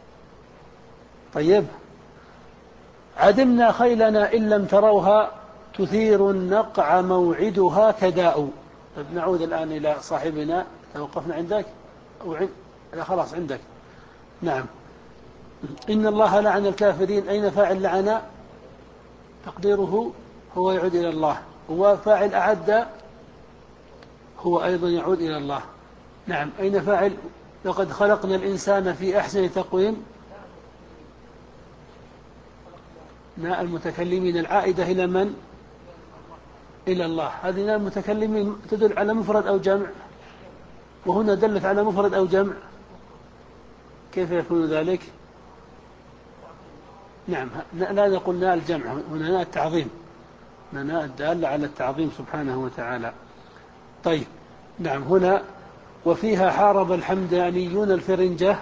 طيب، عدمنا خيلنا إن لم تروها تثير النقع موعدها كداء. طيب، نعود الآن إلى صاحبنا، توقفنا عندك أو عند؟ لا خلاص عندك، نعم. إن الله لعن الكافرين، أين فاعل لعن؟ تقديره هو يعود إلى الله، وفاعل أعد هو أيضا يعود إلى الله. نعم. أين فاعل لقد خلقنا الإنسان في أحسن تقويم؟ ناء المتكلمين العائدة إلى من؟ إلى الله. هذه ناء المتكلمين تدل على مفرد أو جمع؟ وهنا دلت على مفرد أو جمع، كيف يكون ذلك؟ نعم، لا نقول ناء الجمع، هنا ناء التعظيم، ناء الدالة على التعظيم سبحانه وتعالى. طيب. نعم. هنا وفيها حارب الحمدانيون الفرنجة،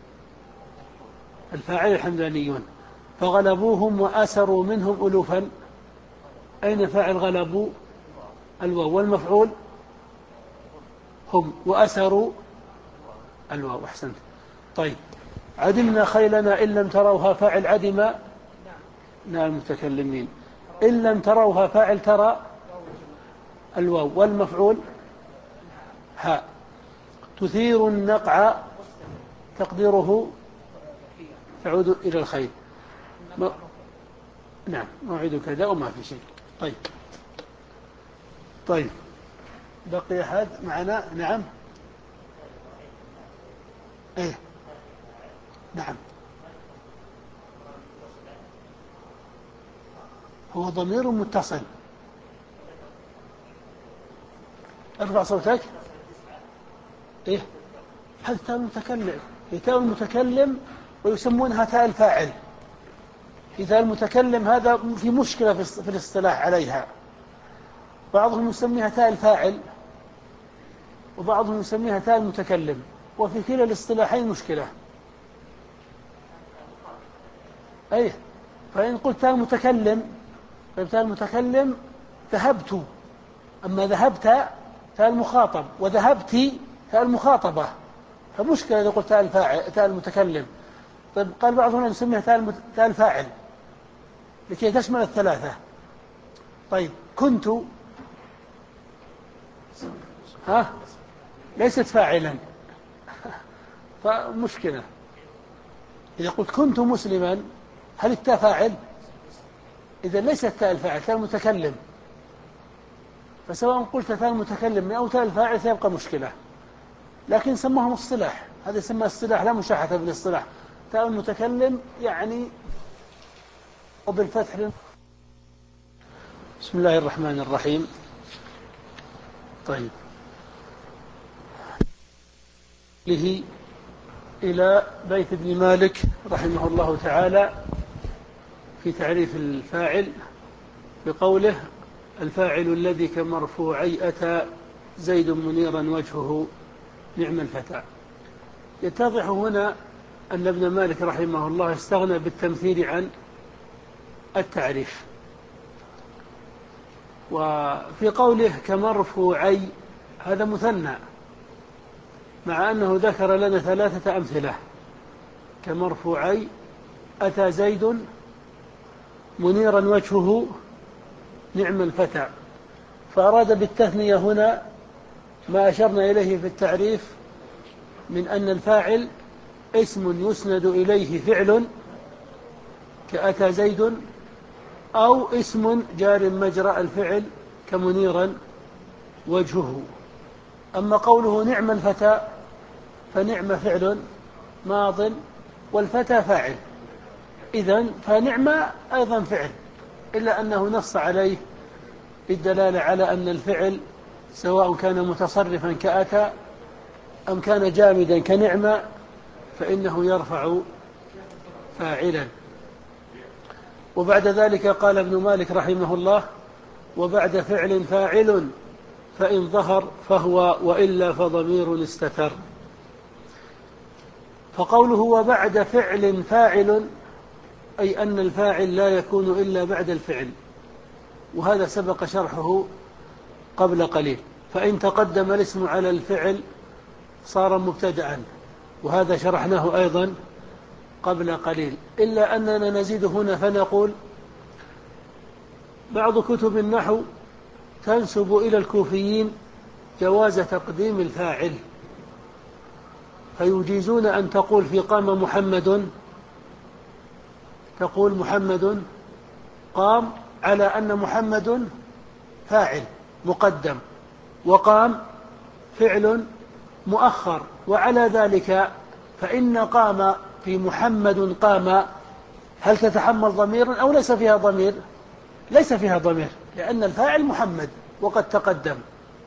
الفاعل الحمدانيون، فغلبوهم وأسروا منهم ألوفا. أين فاعل غلبوا؟ الواو، والمفعول هم، وأسروا الواو. أحسنت. طيب. عدمنا خيلنا إن لم تروها، فاعل عدم ناء المتكلمين، إن لم تروها فاعل ترى الواو، والمفعول هاء. تثير النقع تقديره تعود إلى الخيل. م... نعم. موعد كذا وما في شيء. طيب. طيب. بقي أحد معنا؟ نعم. إيه. نعم. هو ضمير متصل. ارفع صوتك. إيه. هذا تاء المتكلم، هي تاء المتكلم ويسمونها تاء الفاعل. في تاء المتكلم هذا في مشكلة في الاصطلاح عليها، بعضهم يسميها تاء الفاعل وبعضهم يسميها تاء المتكلم، وفي كلا الاصطلاحين مشكلة. أي. فإن قلت تاء المتكلم، تاء المتكلم ذهبت، أما ذهبت تاء المخاطب، وذهبتي تاء المخاطبة، فمشكلة إذا قلت تاء الفاعل تاء المتكلم. طيب. قال بعضهم نسميها تاء الفاعل لكي تشمل الثلاثة. طيب. كنت ها ليست فاعلا، فمشكلة. إذا قلت كنت مسلما، هل التاء فاعل؟ إذا ليست تاء الفاعل، تاء المتكلم، فسواء قلت تاء المتكلم أو تاء الفاعل سيبقى مشكلة. لكن سموهم اصطلاح، هذا يسمى اصطلاح، لا مشاحة في الاصطلاح. تاء المتكلم يعني وبالفتح. بسم الله الرحمن الرحيم. طيب. له إلى بيت ابن مالك رحمه الله تعالى في تعريف الفاعل بقوله: الفاعل الذي كمرفوعي أتى زيد منيرا وجهه نعم الفتى. يتضح هنا أن ابن مالك رحمه الله استغنى بالتمثيل عن التعريف. وفي قوله كمرفوعي هذا مثنى، مع أنه ذكر لنا ثلاثة أمثلة: كمرفوعي أتى زيد منيرا وجهه نعم الفتى. فأراد بالتثنية هنا ما أشرنا إليه في التعريف من أن الفاعل اسم يسند إليه فعل كأتى زيد، أو اسم جار مجرى الفعل كمنيرا وجهه. أما قوله نعم الفتى فنعم فعل ماض والفتى فاعل، إذن فنعم أيضا فعل، إلا أنه نص عليه بالدلالة على أن الفعل سواء كان متصرفا كأتى أم كان جامدا كنعم فإنه يرفع فاعلا. وبعد ذلك قال ابن مالك رحمه الله: وبعد فعل فاعل فإن ظهر فهو، وإلا فضمير استتر. فقوله وبعد فعل فاعل أي أن الفاعل لا يكون إلا بعد الفعل، وهذا سبق شرحه قبل قليل. فإن تقدم الاسم على الفعل صار مبتدأ، وهذا شرحناه أيضا قبل قليل. إلا أننا نزيد هنا فنقول: بعض كتب النحو تنسب إلى الكوفيين جواز تقديم الفاعل، فيجيزون أن تقول في قام محمد تقول محمد قام على أن محمد فاعل مقدم وقام فعل مؤخر، وعلى ذلك فإن قام في محمد قام هل تتحمل ضميرا أو ليس فيها ضمير؟ ليس فيها ضمير، لأن الفاعل محمد وقد تقدم.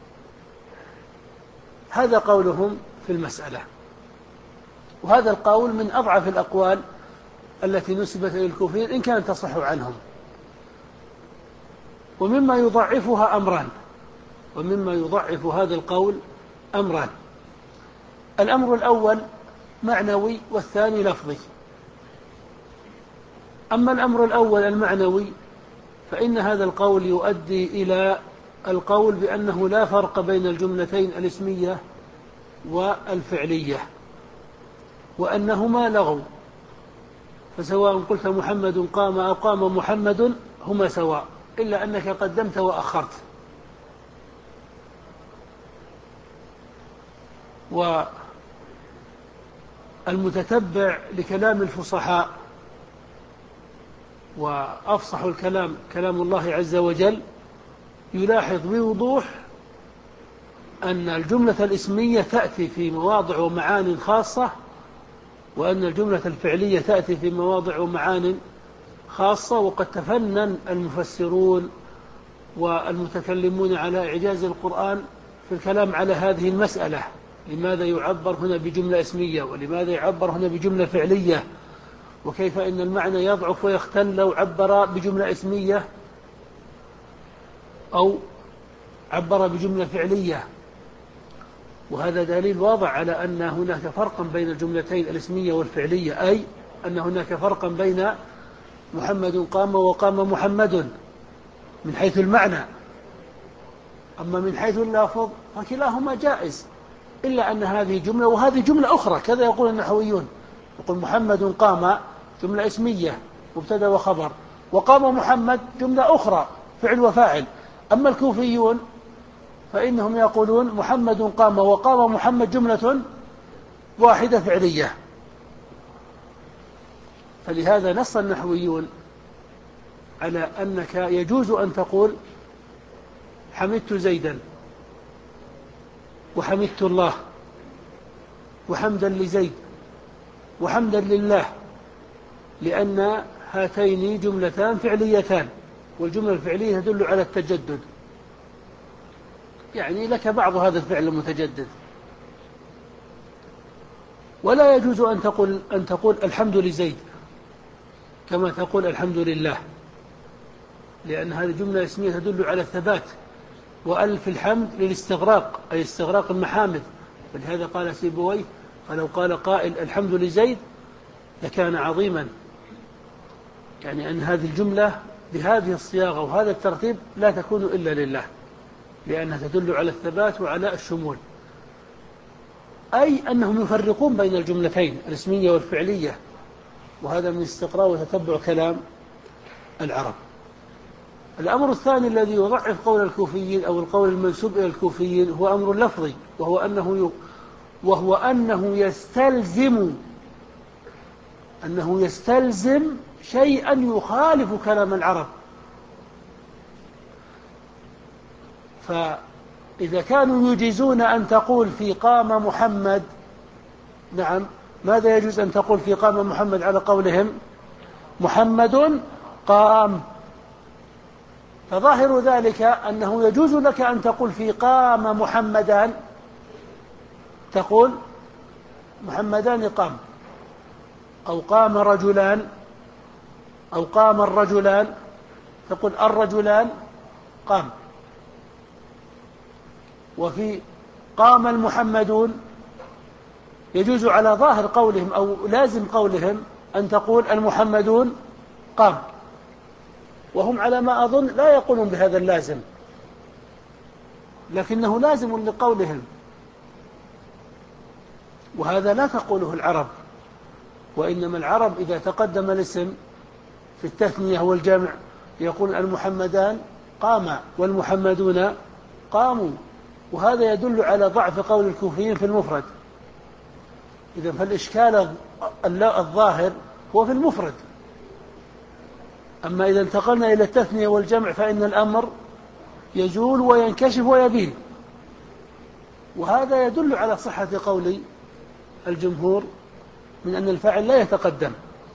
هذا قولهم في المسألة، وهذا القول من أضعف الأقوال التي نسبت للكوفيين إن كانت تصح عنهم. ومما يضعفها أمران، ومما يضعف هذا القول أمران: الأمر الأول معنوي والثاني لفظي. أما الأمر الأول المعنوي فإن هذا القول يؤدي إلى القول بأنه لا فرق بين الجملتين الاسمية والفعلية، وأنهما لغو، فسواء قلت محمد قام أو قام محمد هما سواء، إلا أنك قدمت وأخرت. والمتتبع لكلام الفصحاء، وأفصح الكلام كلام الله عز وجل، يلاحظ بوضوح أن الجملة الاسمية تأتي في مواضع ومعان خاصة، وأن الجملة الفعلية تأتي في مواضع ومعان خاصة. وقد تفنن المفسرون والمتكلمون على إعجاز القرآن في الكلام على هذه المسألة: لماذا يعبر هنا بجملة اسمية، ولماذا يعبر هنا بجملة فعلية، وكيف إن المعنى يضعف ويختل لو عبر بجملة اسمية أو عبر بجملة فعلية. وهذا دليل واضح على أن هناك فرقا بين الجملتين الاسمية والفعلية، أي أن هناك فرقا بين محمد قام وقام محمد من حيث المعنى. أما من حيث اللفظ فكلاهما جائز، إلا أن هذه جملة وهذه جملة أخرى، كذا يقول النحويون، يقول محمد قام جملة اسمية مبتدأ وخبر، وقام محمد جملة أخرى فعل وفاعل. أما الكوفيون فإنهم يقولون محمد قام وقام محمد جملة واحدة فعلية. فلهذا نص النحويون على أنك يجوز أن تقول حمدت زيدا وحمدت الله وحمدا لزيد وحمدا لله، لأن هاتين جملتان فعليتان، والجملة الفعلية تدل على التجدد، يعني لك بعض هذا الفعل المتجدد. ولا يجوز أن تقول, أن تقول الحمد لزيد كما تقول الحمد لله، لأن هذه جملة اسمية تدل على الثبات، وألف الحمد للاستغراق أي استغراق المحامد. فلهذا قال سيبويه: فلو قال قائل الحمد لزيد لكان عظيما، يعني أن هذه الجملة بهذه الصياغة وهذا الترتيب لا تكون إلا لله، لأنها تدل على الثبات وعلى الشمول، أي أنهم يفرقون بين الجملتين الاسمية والفعلية، وهذا من استقراء وتتبع كلام العرب. الأمر الثاني الذي يضعف قول الكوفيين أو القول المنسوب إلى الكوفيين هو أمر لفظي، وهو أنه وهو أنه يستلزم أنه يستلزم شيئا يخالف كلام العرب. فإذا كانوا يجيزون أن تقول في قام محمد، نعم، ماذا يجوز أن تقول في قام محمد على قولهم؟ محمد قام. فظاهر ذلك أنه يجوز لك أن تقول في قام محمدان، تقول محمدان قام، أو قام رجلان، أو قام الرجلان، تقول الرجلان قام. وفي قام المحمدون يجوز على ظاهر قولهم أو لازم قولهم أن تقول المحمدون قام، وهم على ما أظن لا يقولون بهذا اللازم، لكنه لازم لقولهم، وهذا لا تقوله العرب. وإنما العرب إذا تقدم الاسم في التثنية والجمع يقول المحمدان قاما والمحمدون قاموا، وهذا يدل على ضعف قول الكوفيين في المفرد. إذا فالإشكال الظاهر هو في المفرد، أما إذا انتقلنا إلى التثنية والجمع فإن الأمر يجول وينكشف ويبين، وهذا يدل على صحة قول الجمهور من أن الفاعل لا يتقدم.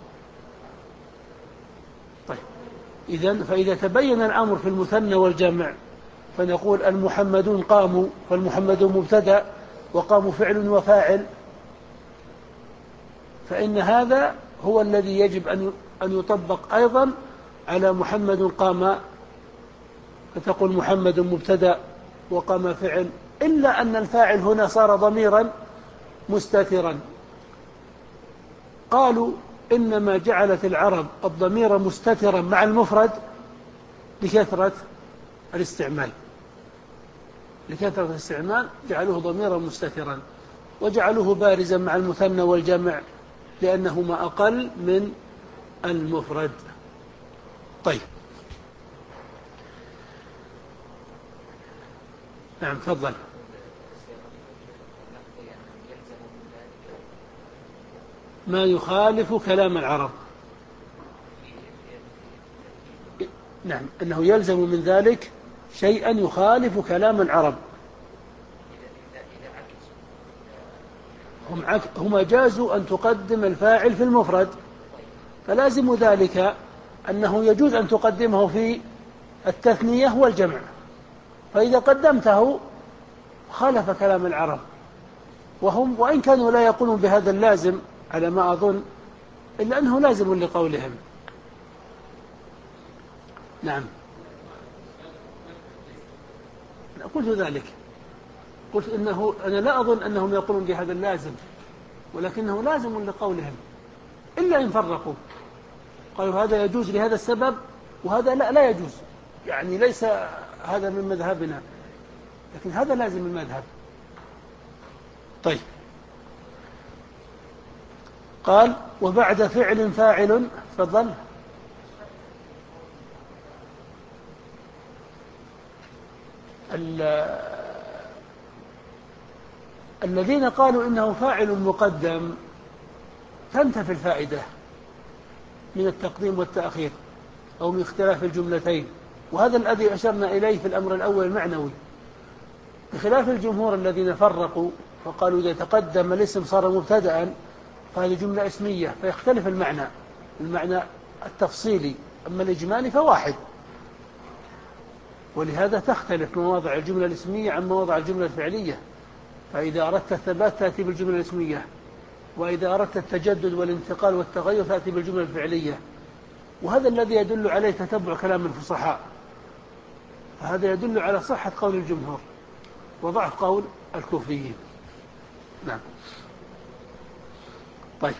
طيب إذن فإذا تبين الأمر في المثنى والجمع فنقول المحمدون قاموا، فالمحمدون مبتدأ وقاموا فعل وفاعل، فإن هذا هو الذي يجب أن يطبق أيضا على محمد قام، فتقول محمد مبتدأ وقام فعل، إلا أن الفاعل هنا صار ضميرا مستترا. قالوا إنما جعلت العرب الضمير مستترا مع المفرد لكثرة الاستعمال، لكثرة الاستعمال جعلوه ضميرا مستترا، وجعلوه بارزا مع المثنى والجمع لأنهما أقل من المفرد. طيب نعم تفضل. ما يخالف كلام العرب، نعم أنه يلزم من ذلك شيئا يخالف كلام العرب. هم, هم جازوا أن تقدم الفاعل في المفرد، فلازم ذلك أنه يجوز أن تقدمه في التثنية والجمع، فإذا قدمته خالف كلام العرب، وهم وإن كانوا لا يقولون بهذا اللازم على ما أظن، إلا أنه لازم لقولهم. نعم قلت ذلك، قلت إنه أنا لا أظن أنهم يقولون بهذا اللازم، ولكنه لازم لقولهم، إلا إن فرقوا قالوا هذا يجوز لهذا السبب وهذا لا لا يجوز، يعني ليس هذا من مذهبنا، لكن هذا لازم المذهب. طيب قال وبعد فعل فاعل، تفضل. الذين قالوا إنه فاعل مقدم تنتفي الفائدة من التقديم والتأخير أو من اختلاف الجملتين، وهذا الذي أشرنا إليه في الأمر الأول المعنوي، بخلاف الجمهور الذين فرقوا فقالوا إذا تقدم الاسم صار مبتدأ فهذه جملة اسمية فيختلف المعنى، المعنى التفصيلي، أما الإجمالي فواحد، ولهذا تختلف مواضع الجملة الاسمية عن مواضع الجملة الفعلية، فإذا أردت الثبات تأتي بالجملة الاسمية، وإذا أردت التجدد والانتقال والتغير تأتي بالجملة الفعلية، وهذا الذي يدل عليه تتبع كلام الفصحاء، فهذا يدل على صحة قول الجمهور وضعف قول الكوفيين. نعم. طيب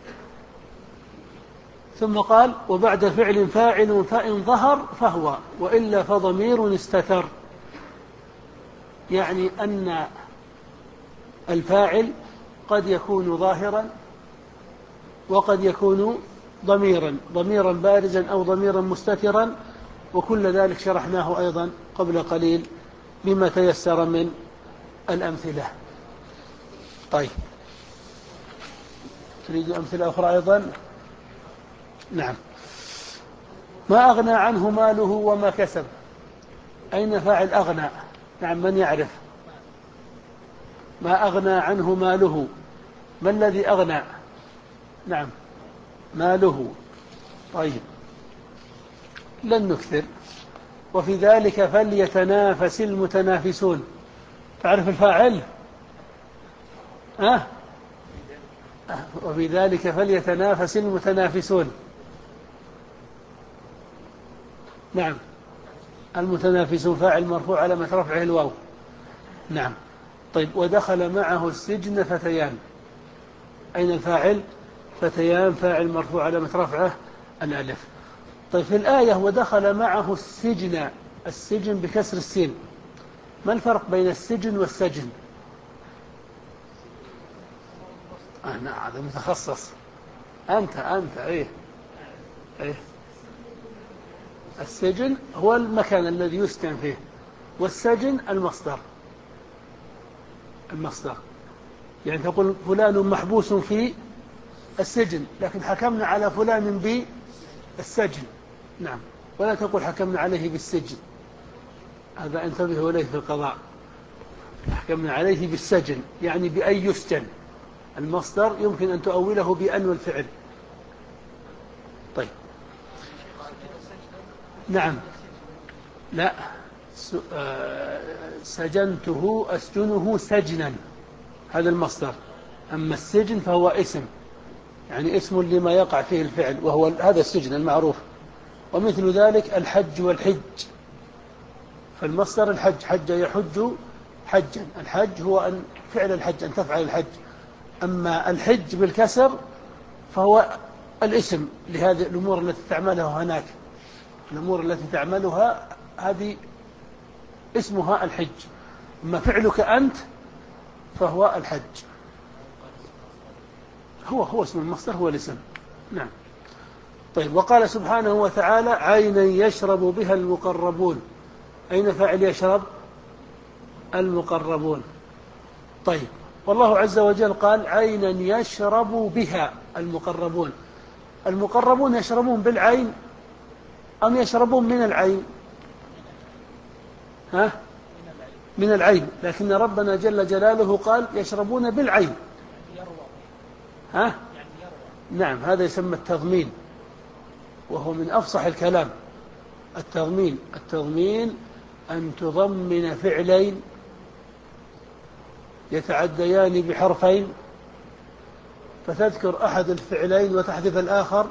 ثم قال وبعد فعل فاعل فإن ظهر فهو وإلا فضمير استتر، يعني أن الفاعل قد يكون ظاهرا وقد يكون ضميرا، ضميرا بارزا أو ضميرا مستترا، وكل ذلك شرحناه أيضا قبل قليل بما تيسر من الأمثلة. طيب تريد أمثلة أخرى أيضا؟ نعم. ما أغنى عنه ماله وما كسب، أين فاعل أغنى؟ نعم من يعرف؟ ما أغنى عنه ماله، ما الذي أغنى؟ نعم ماله. طيب لن نكثر. وفي ذلك فليتنافس المتنافسون، تعرف الفاعل؟ أه؟ وفي ذلك فليتنافس المتنافسون. نعم المتنافسون فاعل مرفوع علامة رفعه الواو. نعم. طيب ودخل معه السجن فتيان، أين الفاعل؟ فتيان فاعل مرفوع علامة رفعه الألف. طيب في الآية ودخل معه السجن، السجن بكسر السين، ما الفرق بين السجن والسجن؟ آه نعم هذا متخصص، أنت أنت إيه إيه. السجن هو المكان الذي يسكن فيه، والسجن المصدر، المصدر يعني تقول فلان محبوس في السجن، لكن حكمنا على فلان بالسجن نعم. ولا تقول حكمنا عليه بالسجن، هذا انتبهوا إليه في القضاء. حكمنا عليه بالسجن يعني بأن يسجن، المصدر يمكن أن تؤوله بأن والفعل. طيب نعم. لا، سجنته أسجنه سجنا، هذا المصدر. أما السجن فهو اسم، يعني اسم لما يقع فيه الفعل، وهو هذا السجن المعروف. ومثل ذلك الحج والحج، فالمصدر الحج، حج يحج حجا، الحج هو أن فعل الحج، أن تفعل الحج. أما الحج بالكسر فهو الاسم لهذه الأمور التي تعملها هناك، الأمور التي تعملها هذه اسمها الحج. أما فعلك أنت فهو الحج، هو هو اسم المصدر، هو الاسم. نعم. طيب، وقال سبحانه وتعالى عينا يشرب بها المقربون. أين فاعل يشرب؟ المقربون. طيب، والله عز وجل قال عينا يشرب بها المقربون. المقربون يشربون بالعين أم يشربون من العين؟ ها؟ من العين، لكن ربنا جل جلاله قال يشربون بالعين. ها؟ نعم، هذا يسمى التضمين، وهو من أفصح الكلام. التضمين التضمين أن تضمن فعلين يتعديان بحرفين، فتذكر أحد الفعلين وتحذف الآخر،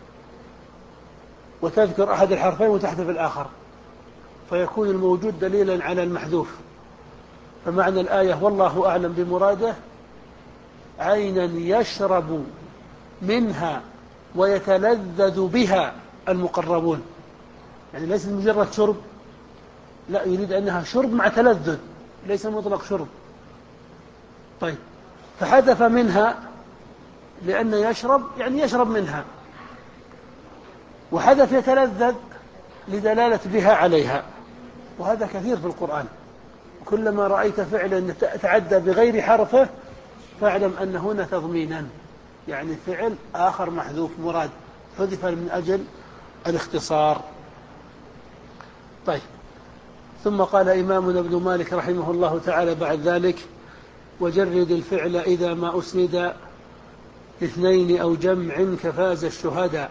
وتذكر أحد الحرفين وتحذف الآخر، فيكون الموجود دليلا على المحذوف. فمعنى الآية والله أعلم بمراده عينا يشرب منها ويتلذذ بها المقربون، يعني ليس مجرد شرب، لا، يريد أنها شرب مع تلذذ، ليس مطلق شرب. طيب، فحذف منها لأن يشرب يعني يشرب منها، وحذف يتلذذ لدلالة بها عليها، وهذا كثير في القرآن. كلما رأيت فعلا تعدى بغير حرفه فاعلم أن هنا تضمينا، يعني فعل آخر محذوف مراد، حذف من أجل الاختصار. طيب، ثم قال إمامنا ابن مالك رحمه الله تعالى بعد ذلك وجرد الفعل إذا ما أسند اثنين أو جمع كفاز الشهداء.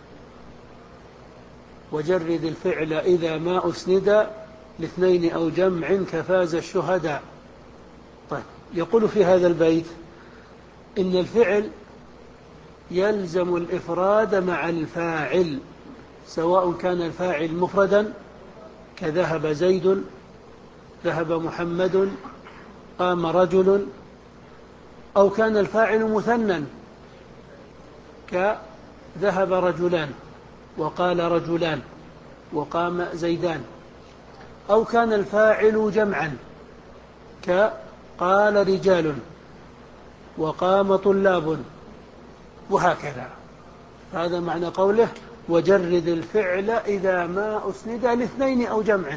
وجرد الفعل إذا ما أسند لاثنين أو جمع كفاز الشهداء. طيب، يقول في هذا البيت إن الفعل يلزم الإفراد مع الفاعل، سواء كان الفاعل مفردا كذهب زيد، ذهب محمد، قام رجل، أو كان الفاعل مثنى كذهب رجلان وقال رجلان وقام زيدان، أو كان الفاعل جمعا كقال رجال وقام طلاب، وهكذا. هذا معنى قوله وجرد الفعل إذا ما أسند لاثنين أو جمع.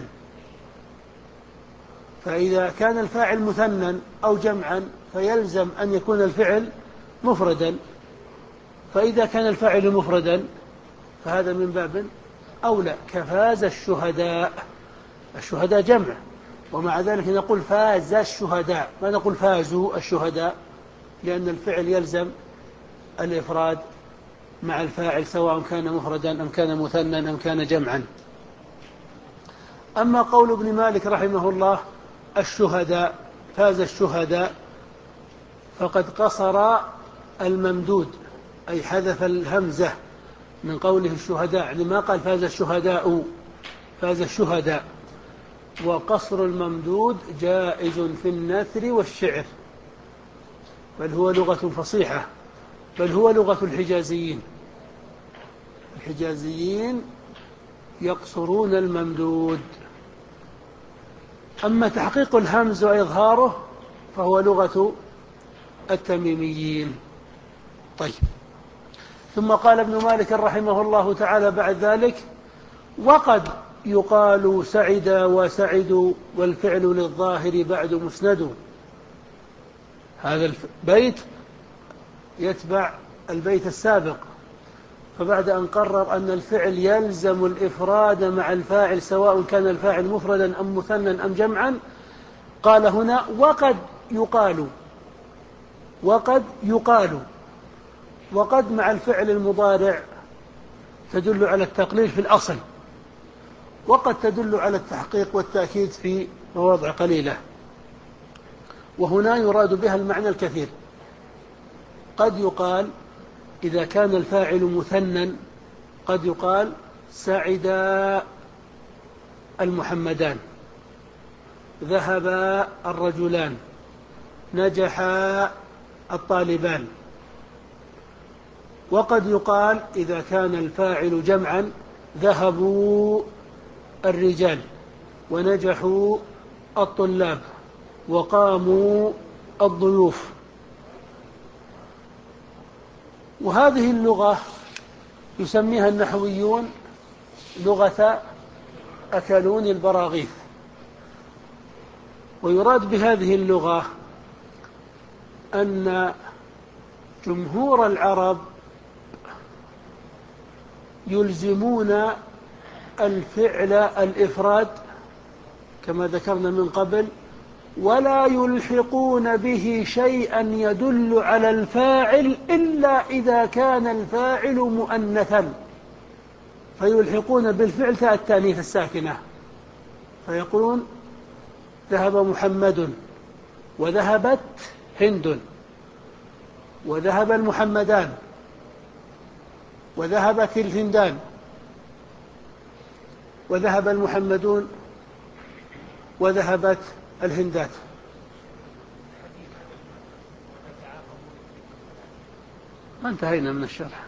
فإذا كان الفاعل مثنى أو جمعا فيلزم أن يكون الفعل مفردا، فإذا كان الفاعل مفردا فهذا من باب أولى كفاز الشهداء. الشهداء جمع، ومع ذلك نقول فاز الشهداء، ما نقول فازوا الشهداء، لأن الفعل يلزم الإفراد مع الفاعل سواء كان مفردا أم كان مثنى أم كان جمعا. أما قول ابن مالك رحمه الله الشهداء، فاز الشهداء، فقد قصر الممدود، أي حذف الهمزة من قوله الشهداء، يعني ما قال فاز الشهداء، فاز الشهداء. وقصر الممدود جائز في النثر والشعر، بل هو لغة فصيحة، بل هو لغة الحجازيين. الحجازيين يقصرون الممدود. أما تحقيق الهمز وإظهاره فهو لغة التميميين. طيب، ثم قال ابن مالك رحمه الله تعالى بعد ذلك وقد يقال سعد وسعد والفعل للظاهر بعد مسند. هذا البيت يتبع البيت السابق، فبعد أن قرر أن الفعل يلزم الإفراد مع الفاعل سواء كان الفاعل مفردا أم مثنى أم جمعا، قال هنا وقد يقال. وقد يقال وقد مع الفعل المضارع تدل على التقليل في الأصل، وقد تدل على التحقيق والتأكيد في مواضع قليلة، وهنا يراد بها المعنى الكثير. قد يقال إذا كان الفاعل مثنى، قد يقال سعد المحمدان، ذهب الرجلان، نجح الطالبان. وقد يقال إذا كان الفاعل جمعا ذهبوا الرجال، ونجحوا الطلاب، وقاموا الضيوف. وهذه اللغة يسميها النحويون لغة أكلون البراغيث. ويراد بهذه اللغة أن جمهور العرب يلزمون الفعل الإفراد كما ذكرنا من قبل، ولا يلحقون به شيئا يدل على الفاعل إلا إذا كان الفاعل مؤنثا، فيلحقون بالفعل تاء التانيث الساكنة، فيقولون ذهب محمد، وذهبت هند، وذهب المحمدان، وذهبت الهندان، وذهب المحمدون، وذهبت الهندات. ما انتهينا من الشرح.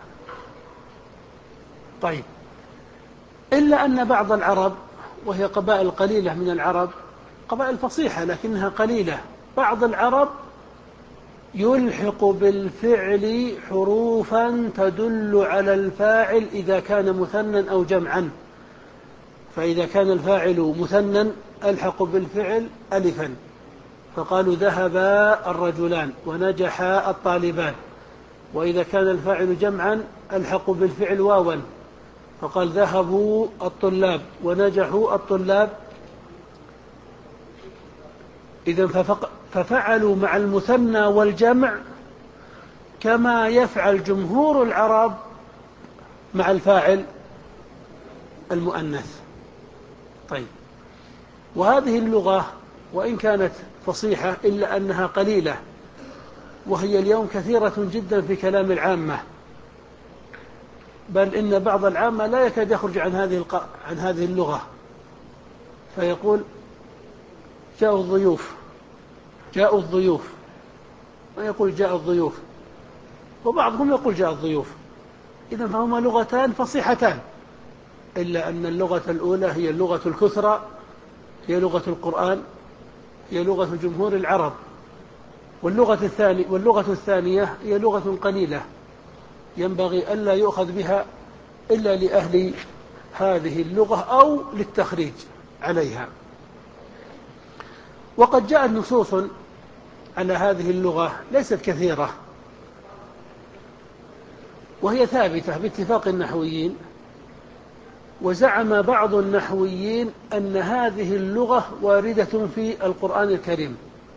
طيب، إلا أن بعض العرب، وهي قبائل قليلة من العرب، قبائل فصيحة لكنها قليلة، بعض العرب يلحق بالفعل حروفا تدل على الفاعل إذا كان مثنى أو جمعا. فإذا كان الفاعل مثنى ألحق بالفعل ألفا، فقالوا ذهب الرجلان ونجح الطالبان. وإذا كان الفاعل جمعا ألحق بالفعل واوا، فقال ذهبوا الطلاب ونجحوا الطلاب. إذن ففعلوا مع المثنى والجمع كما يفعل جمهور العرب مع الفاعل المؤنث. طيب، وهذه اللغة وإن كانت فصيحة إلا أنها قليلة، وهي اليوم كثيرة جدا في كلام العامة، بل إن بعض العامة لا يكاد يخرج عن هذه الق... عن هذه اللغة، فيقول جاءوا الضيوف، جاءوا الضيوف، ويقول جاء الضيوف، وبعضهم يقول جاء الضيوف. إذن فهما لغتان فصيحتان، إلا أن اللغة الأولى هي اللغة الكثرى، هي لغة القرآن، هي لغة جمهور العرب، واللغة الثانية واللغة الثانية هي لغة قليلة ينبغي ألا يؤخذ بها إلا لأهل هذه اللغة أو للتخريج عليها. وقد جاءت نصوص على هذه اللغة ليست كثيرة، وهي ثابتة باتفاق النحويين. وزعم بعض النحويين أن هذه اللغة واردة في القرآن الكريم،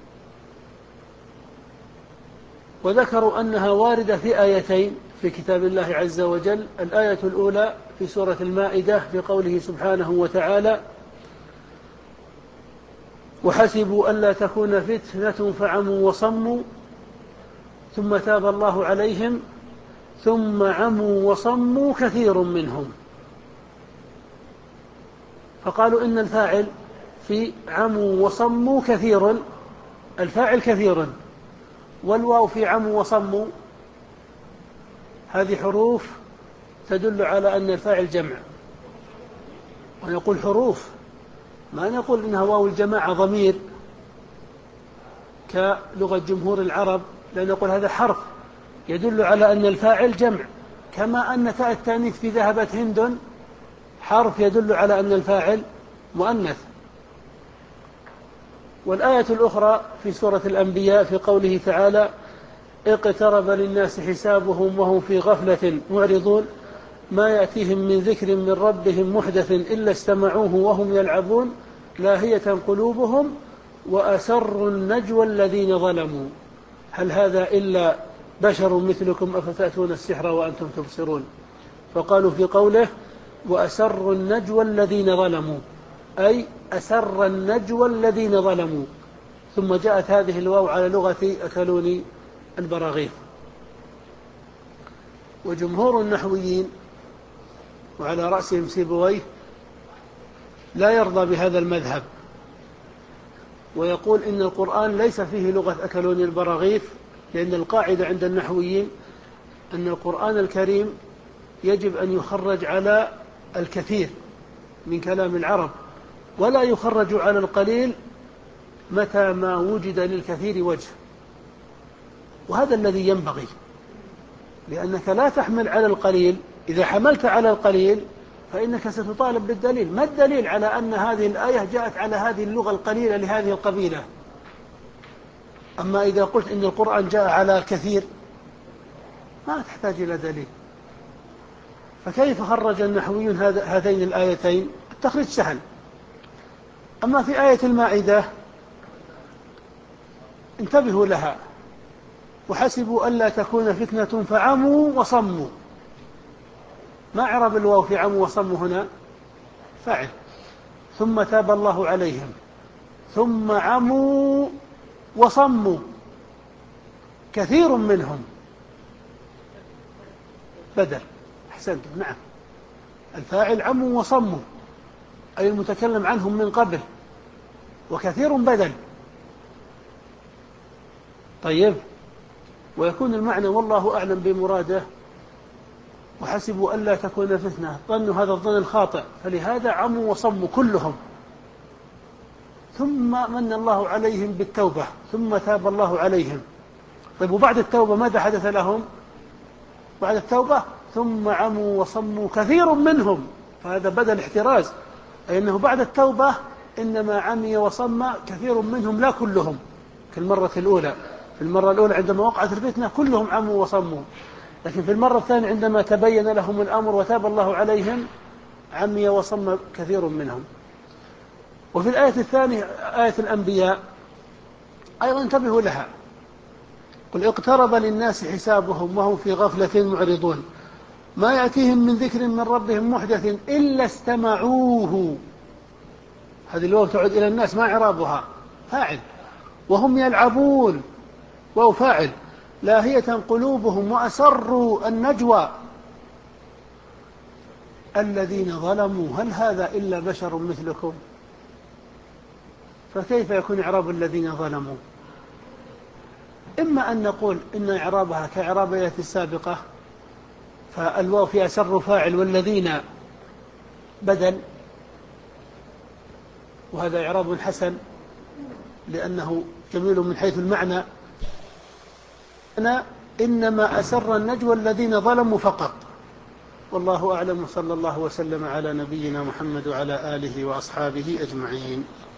وذكروا أنها واردة في آيتين في كتاب الله عز وجل. الآية الأولى في سورة المائدة في قوله سبحانه وتعالى: وحسبوا ألا تكون فتنة فعموا وصموا ثم تاب الله عليهم ثم عموا وصموا كثير منهم. فقالوا إن الفاعل في عموا وصموا كثير، الفاعل كثير، والواو في عموا وصموا هذه حروف تدل على أن الفاعل جمع. ونقول حروف، ما نقول إنها واو الجماعة ضمير كلغة جمهور العرب، لأن نقول هذا حرف يدل على أن الفاعل جمع، كما أن تاء التانيث في ذهبت هند حرف يدل على أن الفاعل مؤنث. والآية الأخرى في سورة الأنبياء في قوله تعالى: اقترب للناس حسابهم وهم في غفلة معرضون ما يأتيهم من ذكر من ربهم محدث إلا استمعوه وهم يلعبون لاهية قلوبهم وأسروا النجوى الذين ظلموا هل هذا إلا بشر مثلكم أفتأتون السحر وأنتم تبصرون. فقالوا في قوله وأسروا النجوى الذين ظلموا أي أسر النجوى الذين ظلموا، ثم جاءت هذه الواو على لغة أكلوني البراغيث. وجمهور النحويين وعلى رأسهم سيبويه لا يرضى بهذا المذهب، ويقول إن القرآن ليس فيه لغة أكلوني البراغيث، لأن القاعدة عند النحويين أن القرآن الكريم يجب أن يخرج على الكثير من كلام العرب ولا يخرج على القليل متى ما وجد للكثير وجه، وهذا الذي ينبغي، لأنك لا تحمل على القليل. إذا حملت على القليل فإنك ستطالب بالدليل. ما الدليل على أن هذه الآية جاءت على هذه اللغة القليلة لهذه القبيلة؟ أما إذا قلت إن القرآن جاء على الكثير ما تحتاج إلى دليل. فكيف خرج النحويون هذين الآيتين؟ التخريج سهل. أما في آية المائدة انتبهوا لها وحسبوا ألا تكون فتنة فعموا وصموا. ما إعراب الواو في عموا وصموا هنا؟ فاعل. ثم تاب الله عليهم ثم عموا وصموا كثير منهم بدل. أحسنتم، نعم، الفاعل عموا وصموا أي المتكلم عنهم من قبل، وكثير بدل. طيب، ويكون المعنى والله أعلم بمراده وحسبوا ألا تكون فتنة، ظنوا هذا الظن الخاطئ، فلهذا عموا وصموا كلهم. ثم من الله عليهم بالتوبة ثم تاب الله عليهم. طيب، وبعد التوبة ماذا حدث لهم؟ بعد التوبة ثم عموا وصموا كثير منهم، فهذا بدل احتراز، أي أنه بعد التوبة إنما عمي وصم كثير منهم لا كلهم كالمرة الأولى. في المرة الأولى عندما وقعت الفتنة كلهم عموا وصموا، لكن في المرة الثانية عندما تبين لهم الأمر وتاب الله عليهم عمي وصم كثير منهم. وفي الآية الثانية آية الأنبياء أيضا انتبهوا لها، قل اقترب للناس حسابهم وهم في غفلة معرضون ما يأتيهم من ذكر من ربهم محدث إلا استمعوه. هذه الواو تعود إلى الناس، ما إعرابها؟ فاعل. وهم يلعبون واو فاعل. لاهية قلوبهم وأسروا النجوى الذين ظلموا هل هذا إلا بشر مثلكم؟ فكيف يكون إعراب الذين ظلموا؟ إما أن نقول إن إعرابها كإعراب الآية السابقة، فالواو في أسر فاعل والذين بدل، وهذا إعراب حسن لأنه جميل من حيث المعنى. أنا إنما أسر النجوى الذين ظلموا فقط. والله أعلم، صلى الله وسلم على نبينا محمد وعلى آله وأصحابه أجمعين.